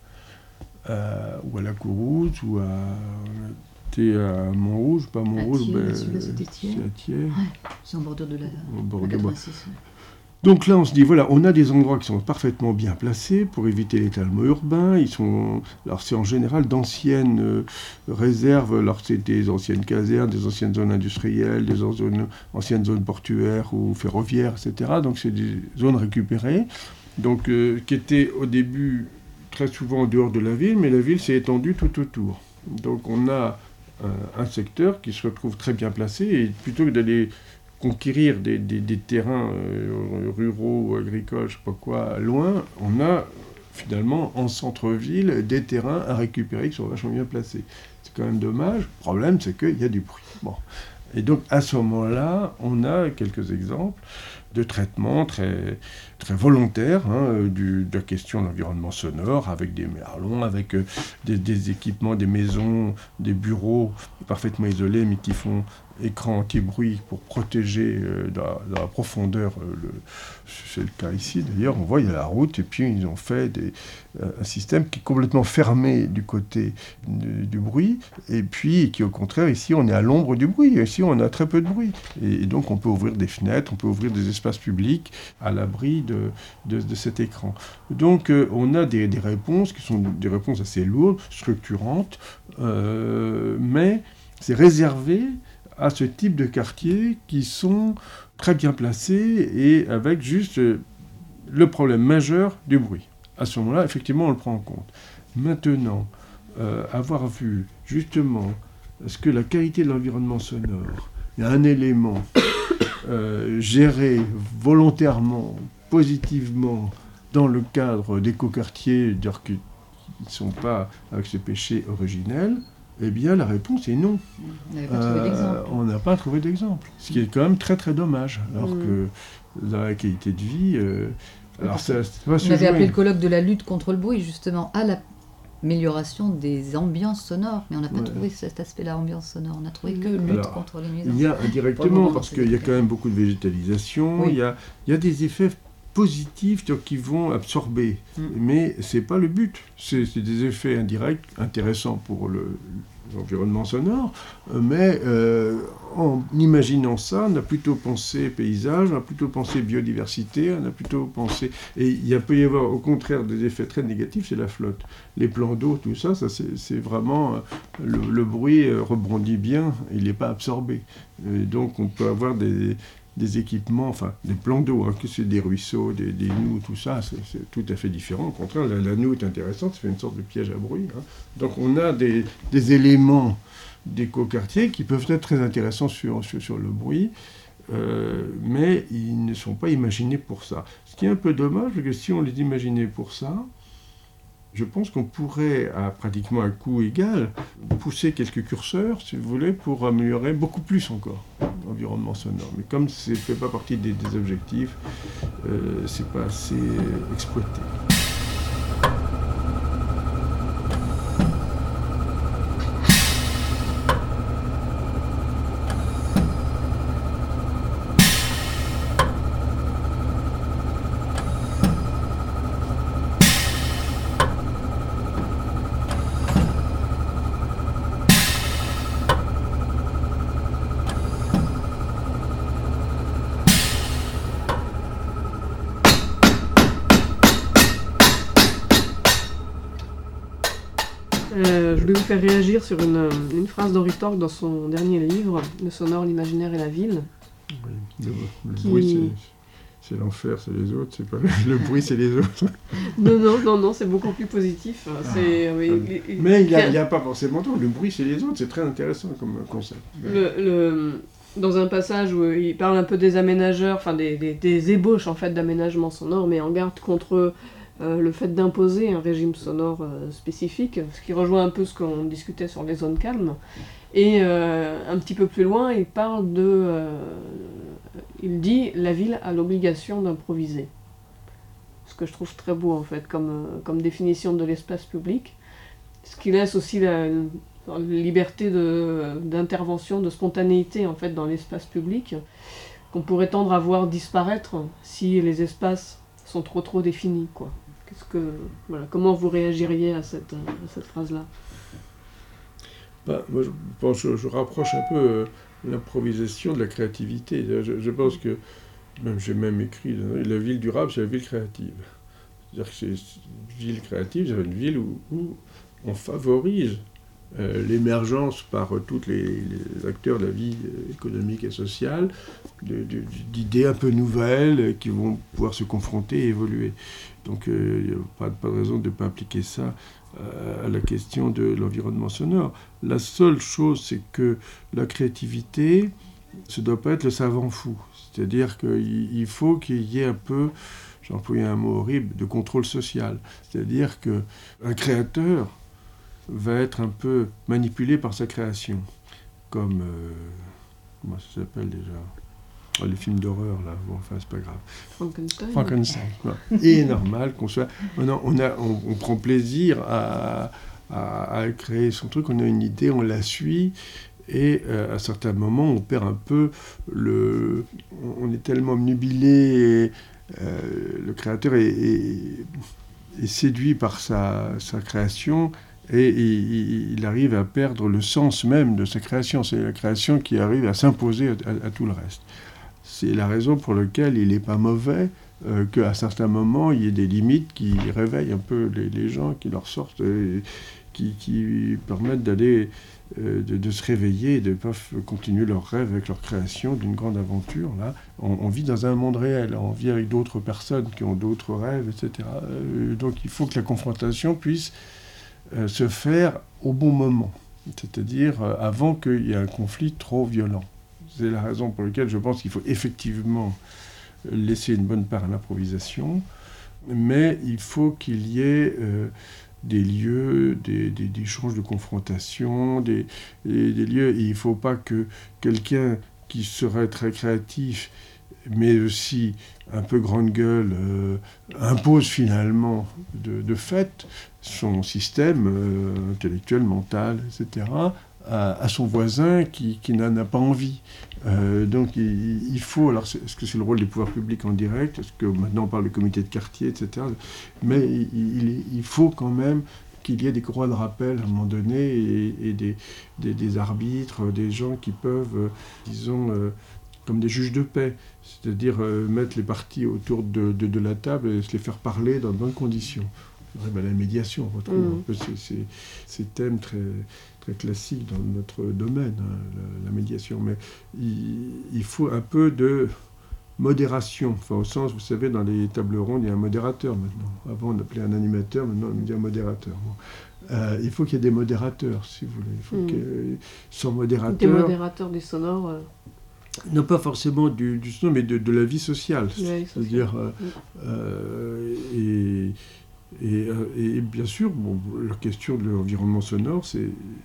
Euh, ou à la Courrouze, ou à... C'était à Montrouge, pas Montrouge, ben, c'est Thiers. C'est à Thiers. Ouais, c'est en bordure de la, en bordure la quatre-vingt-six. Ouais. Donc là, on se dit, voilà, on a des endroits qui sont parfaitement bien placés pour éviter l'étalement urbain. Ils sont, alors c'est en général d'anciennes euh, réserves, alors c'est des anciennes casernes, des anciennes zones industrielles, des zones, anciennes zones portuaires ou ferroviaires, et cetera. Donc c'est des zones récupérées, donc, euh, qui étaient au début très souvent en dehors de la ville, mais la ville s'est étendue tout autour. Donc on a un secteur qui se retrouve très bien placé, et plutôt que d'aller conquérir des, des, des terrains euh, ruraux ou agricoles, je ne sais pas quoi, loin, on a finalement en centre-ville des terrains à récupérer qui sont vachement bien placés. C'est quand même dommage. Le problème, c'est qu'il y a du bruit. Bon. Et donc à ce moment-là, on a quelques exemples de traitements très, très volontaires hein, du, de la question de l'environnement sonore, avec des merlons, avec euh, des, des équipements, des maisons, des bureaux parfaitement isolés, mais qui font écran anti-bruit pour protéger euh, dans, la, dans la profondeur. Euh, le, c'est le cas ici, d'ailleurs, on voit, il y a la route, et puis ils ont fait des, euh, un système qui est complètement fermé du côté du, du bruit, et puis qui, au contraire, ici, on est à l'ombre du bruit. Ici, on a très peu de bruit. Et, et donc, on peut ouvrir des fenêtres, on peut ouvrir des espaces publics à l'abri de, de, de cet écran. Donc, euh, on a des, des réponses qui sont des réponses assez lourdes, structurantes, euh, mais c'est réservé à ce type de quartiers qui sont très bien placés et avec juste le problème majeur du bruit. À ce moment-là, effectivement, on le prend en compte. Maintenant, euh, avoir vu justement ce que la qualité de l'environnement sonore, il y a un élément euh, géré volontairement, positivement, dans le cadre d'écoquartiers, dire qu'ils ne sont pas avec ce péché originel, eh bien, la réponse est non. On n'a pas trouvé d'exemple. Euh, ce qui est quand même très, très dommage. Alors mmh. que dans la qualité de vie... Euh, alors ça, ça va se On avait jouer. appelé le colloque de la lutte contre le bruit, justement, à l'amélioration des ambiances sonores. Mais on n'a pas ouais. trouvé cet aspect-là, ambiance sonore. On n'a trouvé que lutte alors, contre les nuisances. Il y a indirectement, parce qu'il y a quand même beaucoup de végétalisation, oui. il, y a, il y a des effets positifs qui vont absorber. Mm. Mais ce n'est pas le but. C'est, c'est des effets indirects intéressants pour le, l'environnement sonore. Mais euh, en imaginant ça, on a plutôt pensé paysage, on a plutôt pensé biodiversité, on a plutôt pensé... Et il y a, peut y avoir au contraire des effets très négatifs, c'est la flotte. Les plans d'eau, tout ça, ça c'est, c'est vraiment... Le, le bruit rebondit bien, il n'est pas absorbé. Et donc on peut avoir des... des équipements, enfin des plans d'eau, hein, que c'est des ruisseaux, des, des noues, tout ça, c'est, c'est tout à fait différent. Au contraire, la, la noue est intéressante, ça fait une sorte de piège à bruit. Hein. Donc on a des, des éléments d'écoquartier qui peuvent être très intéressants sur, sur, sur le bruit, euh, mais ils ne sont pas imaginés pour ça. Ce qui est un peu dommage, parce que si on les imaginait pour ça, je pense qu'on pourrait, à pratiquement un coût égal, pousser quelques curseurs, si vous voulez, pour améliorer beaucoup plus encore l'environnement sonore. Mais comme ça ne fait pas partie des, des objectifs, euh, c'est pas assez exploité. Euh, je voulais vous faire réagir sur une, une phrase d'Henri Torck dans son dernier livre, Le sonore, l'imaginaire et la ville. Oui, le, le Qui... bruit, c'est, c'est l'enfer, c'est les autres, c'est pas le bruit, c'est les autres. Non, non, non, non, c'est beaucoup plus positif. C'est, Ah, oui, mais il, mais il n'y a, a pas forcément tout. Le bruit, c'est les autres, c'est très intéressant comme concept. Le, le, dans un passage où il parle un peu des aménageurs, enfin des, des, des ébauches en fait d'aménagement sonore, mais en garde contre euh, le fait d'imposer un régime sonore euh, spécifique, ce qui rejoint un peu ce qu'on discutait sur les zones calmes. Et euh, un petit peu plus loin, il parle de... Euh, il dit « la ville a l'obligation d'improviser ». Ce que je trouve très beau en fait, comme, comme définition de l'espace public. Ce qui laisse aussi la, la liberté de, d'intervention, de spontanéité en fait dans l'espace public, qu'on pourrait tendre à voir disparaître si les espaces sont trop trop définis, quoi. Qu'est-ce que, voilà, comment vous réagiriez à cette, à cette phrase-là ? Bah, moi, je pense, je, je rapproche un peu euh, l'improvisation de la créativité. Je, je pense que, même j'ai même écrit, la ville durable, c'est la ville créative. C'est-à-dire que c'est une ville créative, c'est une ville où, où on favorise euh, l'émergence par euh, tous les, les acteurs de la vie euh, économique et sociale de, de, d'idées un peu nouvelles euh, qui vont pouvoir se confronter et évoluer. Donc il euh, n'y a pas, pas de raison de ne pas appliquer ça à la question de l'environnement sonore. La seule chose, c'est que la créativité, ce ne doit pas être le savant fou. C'est-à-dire qu'il faut qu'il y ait un peu, j'ai employé un mot horrible, de contrôle social. C'est-à-dire qu'un créateur va être un peu manipulé par sa création. Comme, euh, comment ça s'appelle déjà ? Oh, les films d'horreur, là, bon, enfin, c'est pas grave. Frankenstein. Frankenstein. Ouais. Il est normal qu'on soit... Maintenant, on, a, on, on prend plaisir à, à, à créer son truc, on a une idée, on la suit, et euh, à certains moments, on perd un peu le... On est tellement obnubilé, et, euh, le créateur est, est, est séduit par sa, sa création, et il, il arrive à perdre le sens même de sa création. C'est la création qui arrive à s'imposer à, à, à tout le reste. C'est la raison pour laquelle il n'est pas mauvais euh, qu'à certains moments, il y ait des limites qui réveillent un peu les, les gens, qui leur sortent, euh, qui, qui permettent d'aller, euh, de, de se réveiller et de peuvent continuer leur rêve avec leur création d'une grande aventure. Là. On, on vit dans un monde réel, on vit avec d'autres personnes qui ont d'autres rêves, et cetera. Euh, donc il faut que la confrontation puisse euh, se faire au bon moment, c'est-à-dire euh, avant qu'il y ait un conflit trop violent. C'est la raison pour laquelle je pense qu'il faut effectivement laisser une bonne part à l'improvisation, mais il faut qu'il y ait euh, des lieux, des, des, des échanges de confrontation, des, des, des lieux, et il ne faut pas que quelqu'un qui serait très créatif, mais aussi un peu grande gueule, euh, impose finalement de, de fait son système euh, intellectuel, mental, et cetera, À, à son voisin qui, qui n'en a pas envie. Euh, donc il, il faut, alors est-ce que c'est le rôle des pouvoirs publics en direct, est-ce que maintenant on parle de comité de quartier, et cetera. Mais il, il, il faut quand même qu'il y ait des courroies de rappel à un moment donné et, et des, des, des arbitres, des gens qui peuvent, euh, disons, euh, comme des juges de paix, c'est-à-dire euh, mettre les parties autour de, de, de la table et se les faire parler dans de bonnes conditions. Ouais, ben, la médiation, on retrouve mmh. un peu ces, ces, ces thèmes très, très classiques dans notre domaine, hein, la, la médiation. Mais il, il faut un peu de modération, enfin au sens, vous savez, dans les tables rondes, il y a un modérateur maintenant. Avant, on appelait un animateur, maintenant, on dit un modérateur. Bon. Euh, il faut qu'il y ait des modérateurs, si vous voulez. Il faut mmh. que, sans modérateur... Des modérateurs du sonore... Euh... Non pas forcément du, du sonore, mais de, de la vie sociale. Ouais, c'est-à-dire... Euh, mmh. euh, et... Et, et bien sûr, bon, la question de l'environnement sonore, c'est,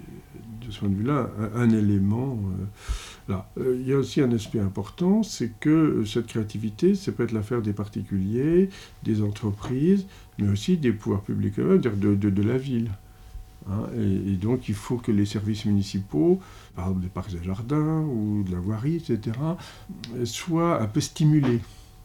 de ce point de vue-là, un, un élément. Euh, là. Euh, il y a aussi un aspect important, c'est que cette créativité, ça peut être l'affaire des particuliers, des entreprises, mais aussi des pouvoirs publics, de, de, de la ville. Hein, et, et donc, il faut que les services municipaux, par exemple des parcs et jardins ou de la voirie, et cetera, soient un peu stimulés.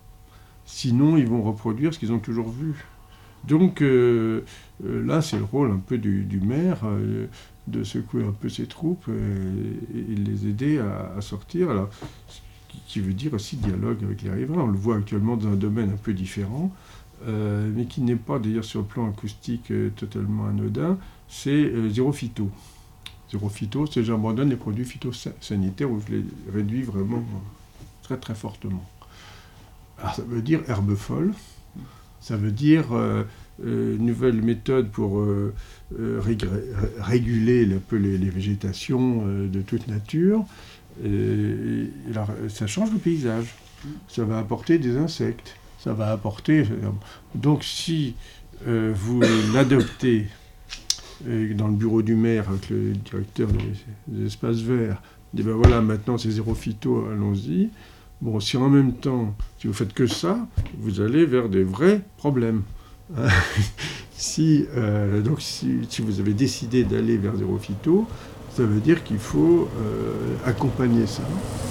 Sinon, ils vont reproduire ce qu'ils ont toujours vu. Donc euh, euh, là, c'est le rôle un peu du, du maire euh, de secouer un peu ses troupes et, et les aider à, à sortir. Alors, ce qui veut dire aussi dialogue avec les riverains. On le voit actuellement dans un domaine un peu différent. euh, mais qui n'est pas d'ailleurs sur le plan acoustique euh, totalement anodin, c'est euh, zéro phyto. Zéro phyto, c'est j'abandonne les produits phytosanitaires où je les réduis vraiment très très fortement. Alors ça veut dire herbe folle, ça veut dire euh, euh, nouvelle méthode pour euh, euh, rég- réguler un peu les, les végétations euh, de toute nature. Et, et alors, ça change le paysage, ça va apporter des insectes, ça va apporter... Donc si euh, vous l'adoptez euh, dans le bureau du maire avec le directeur des, des espaces verts, dit ben voilà, maintenant c'est zéro phyto, allons-y. Bon, si en même temps, si vous faites que ça, vous allez vers des vrais problèmes. si, euh, donc si, si vous avez décidé d'aller vers zéro phyto, ça veut dire qu'il faut euh, accompagner ça.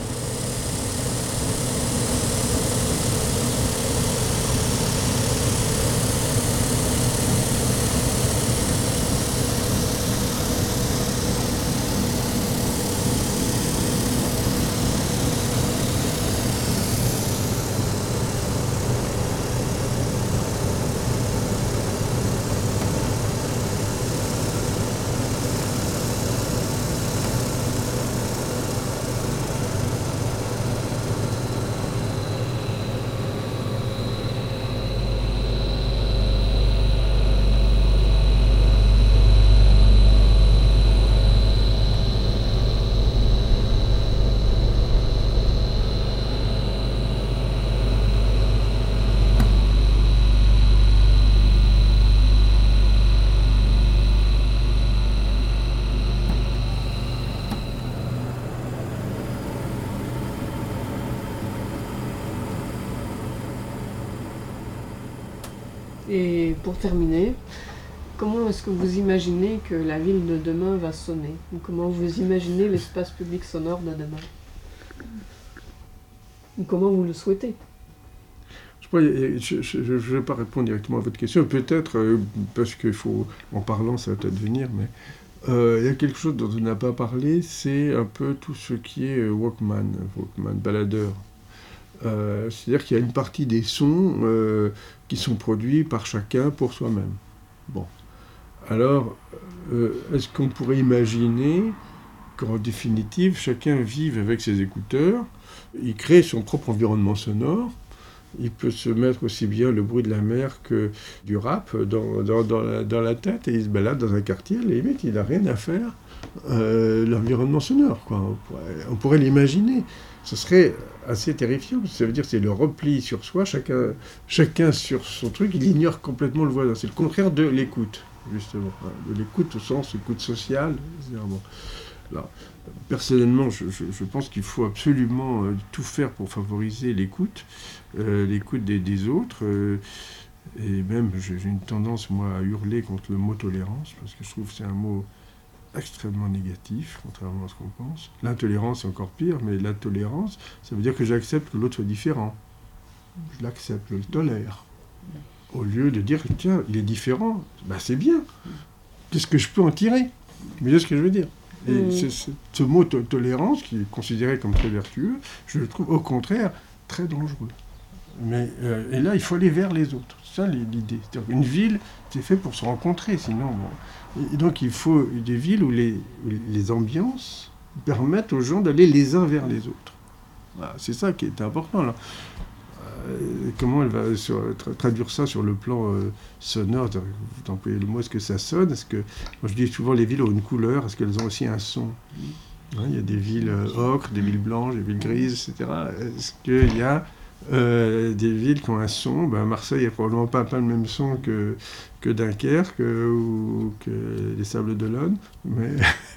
Et pour terminer, comment est-ce que vous imaginez que la ville de demain va sonner? Ou comment vous imaginez l'espace public sonore de demain? Ou comment vous le souhaitez? Je ne vais pas répondre directement à votre question, peut-être euh, parce qu'il faut, en parlant, ça va peut-être venir, mais euh, il y a quelque chose dont on n'a pas parlé, c'est un peu tout ce qui est Walkman, Walkman, baladeur. Euh, c'est-à-dire qu'il y a une partie des sons euh, qui sont produits par chacun pour soi-même. Bon. Alors, euh, est-ce qu'on pourrait imaginer qu'en définitive, chacun vive avec ses écouteurs, il crée son propre environnement sonore, il peut se mettre aussi bien le bruit de la mer que du rap dans, dans, dans, la, dans la tête, et il se balade dans un quartier, à la limite, il n'a rien à faire. Euh, l'environnement sonore, quoi. On pourrait, on pourrait l'imaginer. Ce serait assez terrifiant, ça veut dire que c'est le repli sur soi, chacun, chacun sur son truc, il ignore complètement le voisin. C'est le contraire de l'écoute, justement. De l'écoute au sens écoute sociale. Bon. Alors, personnellement, je, je, je pense qu'il faut absolument euh, tout faire pour favoriser l'écoute, euh, l'écoute des, des autres. Euh, et même, j'ai une tendance, moi, à hurler contre le mot tolérance, parce que je trouve que c'est un mot extrêmement négatif, contrairement à ce qu'on pense. L'intolérance, c'est encore pire, mais la tolérance, ça veut dire que j'accepte que l'autre soit différent. Je l'accepte, je le tolère. Au lieu de dire, tiens, il est différent, ben, c'est bien. Qu'est-ce que je peux en tirer? Vous voyez ce que je veux dire? Et mmh. c'est, c'est, ce mot to- tolérance, qui est considéré comme très vertueux, je le trouve au contraire très dangereux. Mais, euh, et là, il faut aller vers les autres. C'est ça l'idée. C'est-à-dire qu'une ville, c'est fait pour se rencontrer, sinon... Bon. Et donc il faut des villes où les, où les ambiances permettent aux gens d'aller les uns vers les autres. Voilà, c'est ça qui est important, là. Euh, comment elle va sur, tra- traduire ça sur le plan euh, sonore? Vous employez le mot, est-ce que ça sonne? Est-ce que, moi je dis souvent les villes ont une couleur, est-ce qu'elles ont aussi un son? Hein, il y a des villes euh, ocre, des villes blanches, des villes grises, et cetera. Est-ce qu'il y a euh, des villes qui ont un son? Ben, Marseille n'a probablement pas, pas le même son que, que Dunkerque euh, ou que les Sables d'Olonne, mais...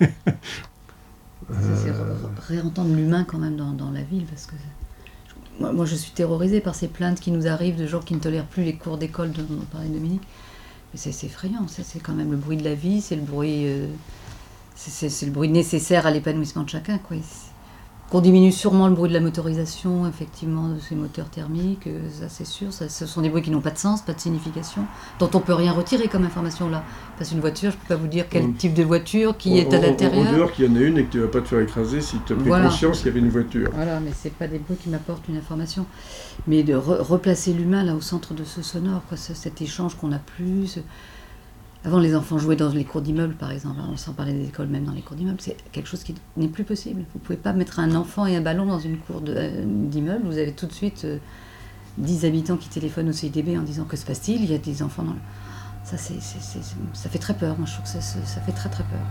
euh... C'est ré- réentendre l'humain quand même dans, dans la ville, parce que... Moi, moi, je suis terrorisée par ces plaintes qui nous arrivent de gens qui ne tolèrent plus les cours d'école dont on parlait Dominique. Mais c'est, c'est effrayant, c'est, c'est quand même le bruit de la vie, c'est le bruit, euh, c'est, c'est, c'est le bruit nécessaire à l'épanouissement de chacun, quoi. qu'on diminue sûrement le bruit de la motorisation, effectivement, de ces moteurs thermiques, euh, ça c'est sûr, ça, ce sont des bruits qui n'ont pas de sens, pas de signification, dont on peut rien retirer comme information là. Parce qu'une voiture, je ne peux pas vous dire quel On- type de voiture, qui On- est à on- l'intérieur. On dehors qu'il y en a une et que tu ne vas pas te faire écraser si tu as pris Voilà. conscience qu'il y avait une voiture. Voilà, mais c'est pas des bruits qui m'apportent une information. Mais de re- replacer l'humain là au centre de ce sonore, quoi, ce- cet échange qu'on n'a plus. ce- Avant, les enfants jouaient dans les cours d'immeubles, par exemple. On s'en parlait des écoles, même dans les cours d'immeubles. C'est quelque chose qui n'est plus possible. Vous ne pouvez pas mettre un enfant et un ballon dans une cour de- euh, d'immeuble. Vous avez tout de suite euh, dix habitants qui téléphonent au C I D B en disant que se passe-t-il. Il y a des enfants dans le... Ça, c'est, c'est- c'est- c'est- ça fait très peur. Moi, je trouve que ça, ça- ça fait très très peur.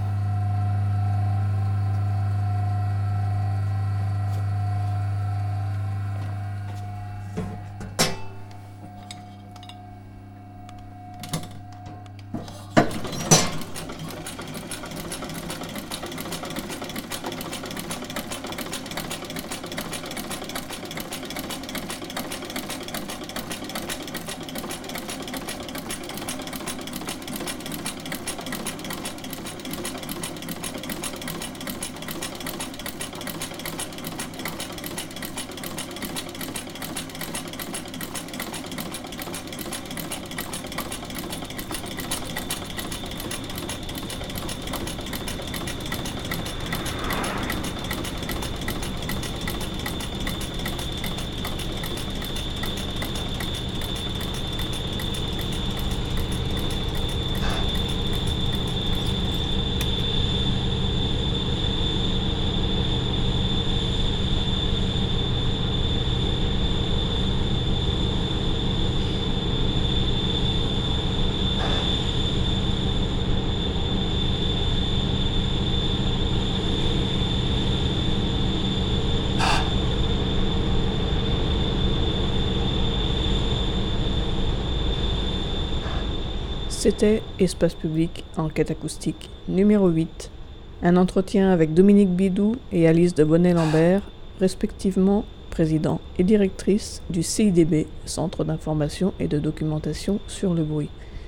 C'était Espace Public, enquête acoustique numéro huit. Un entretien avec Dominique Bidou et Alice de Bonnet-Lambert, respectivement président et directrice du C I D B, Centre d'information et de documentation sur le bruit.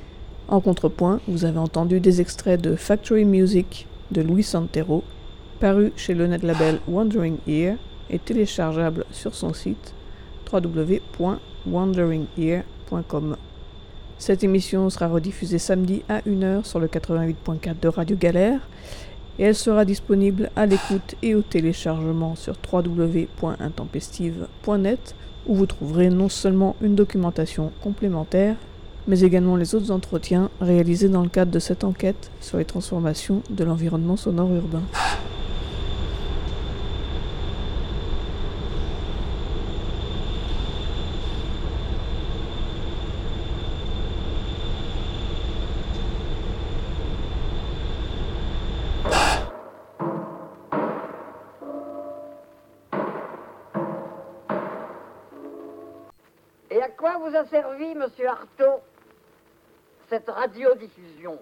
En contrepoint, vous avez entendu des extraits de Factory Music de Louis Santero, paru chez le net label Wandering Ear et téléchargeable sur son site w w w point wandering ear point com. Cette émission sera rediffusée samedi à une heure sur le quatre-vingt-huit point quatre de Radio Galère et elle sera disponible à l'écoute et au téléchargement sur w w w point intempestive point net où vous trouverez non seulement une documentation complémentaire mais également les autres entretiens réalisés dans le cadre de cette enquête sur les transformations de l'environnement sonore urbain. Et à quoi vous a servi, monsieur Artaud, cette radiodiffusion?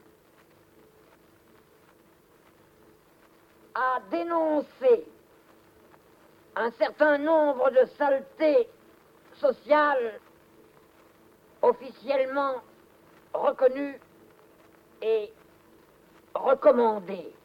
À dénoncer un certain nombre de saletés sociales officiellement reconnues et recommandées.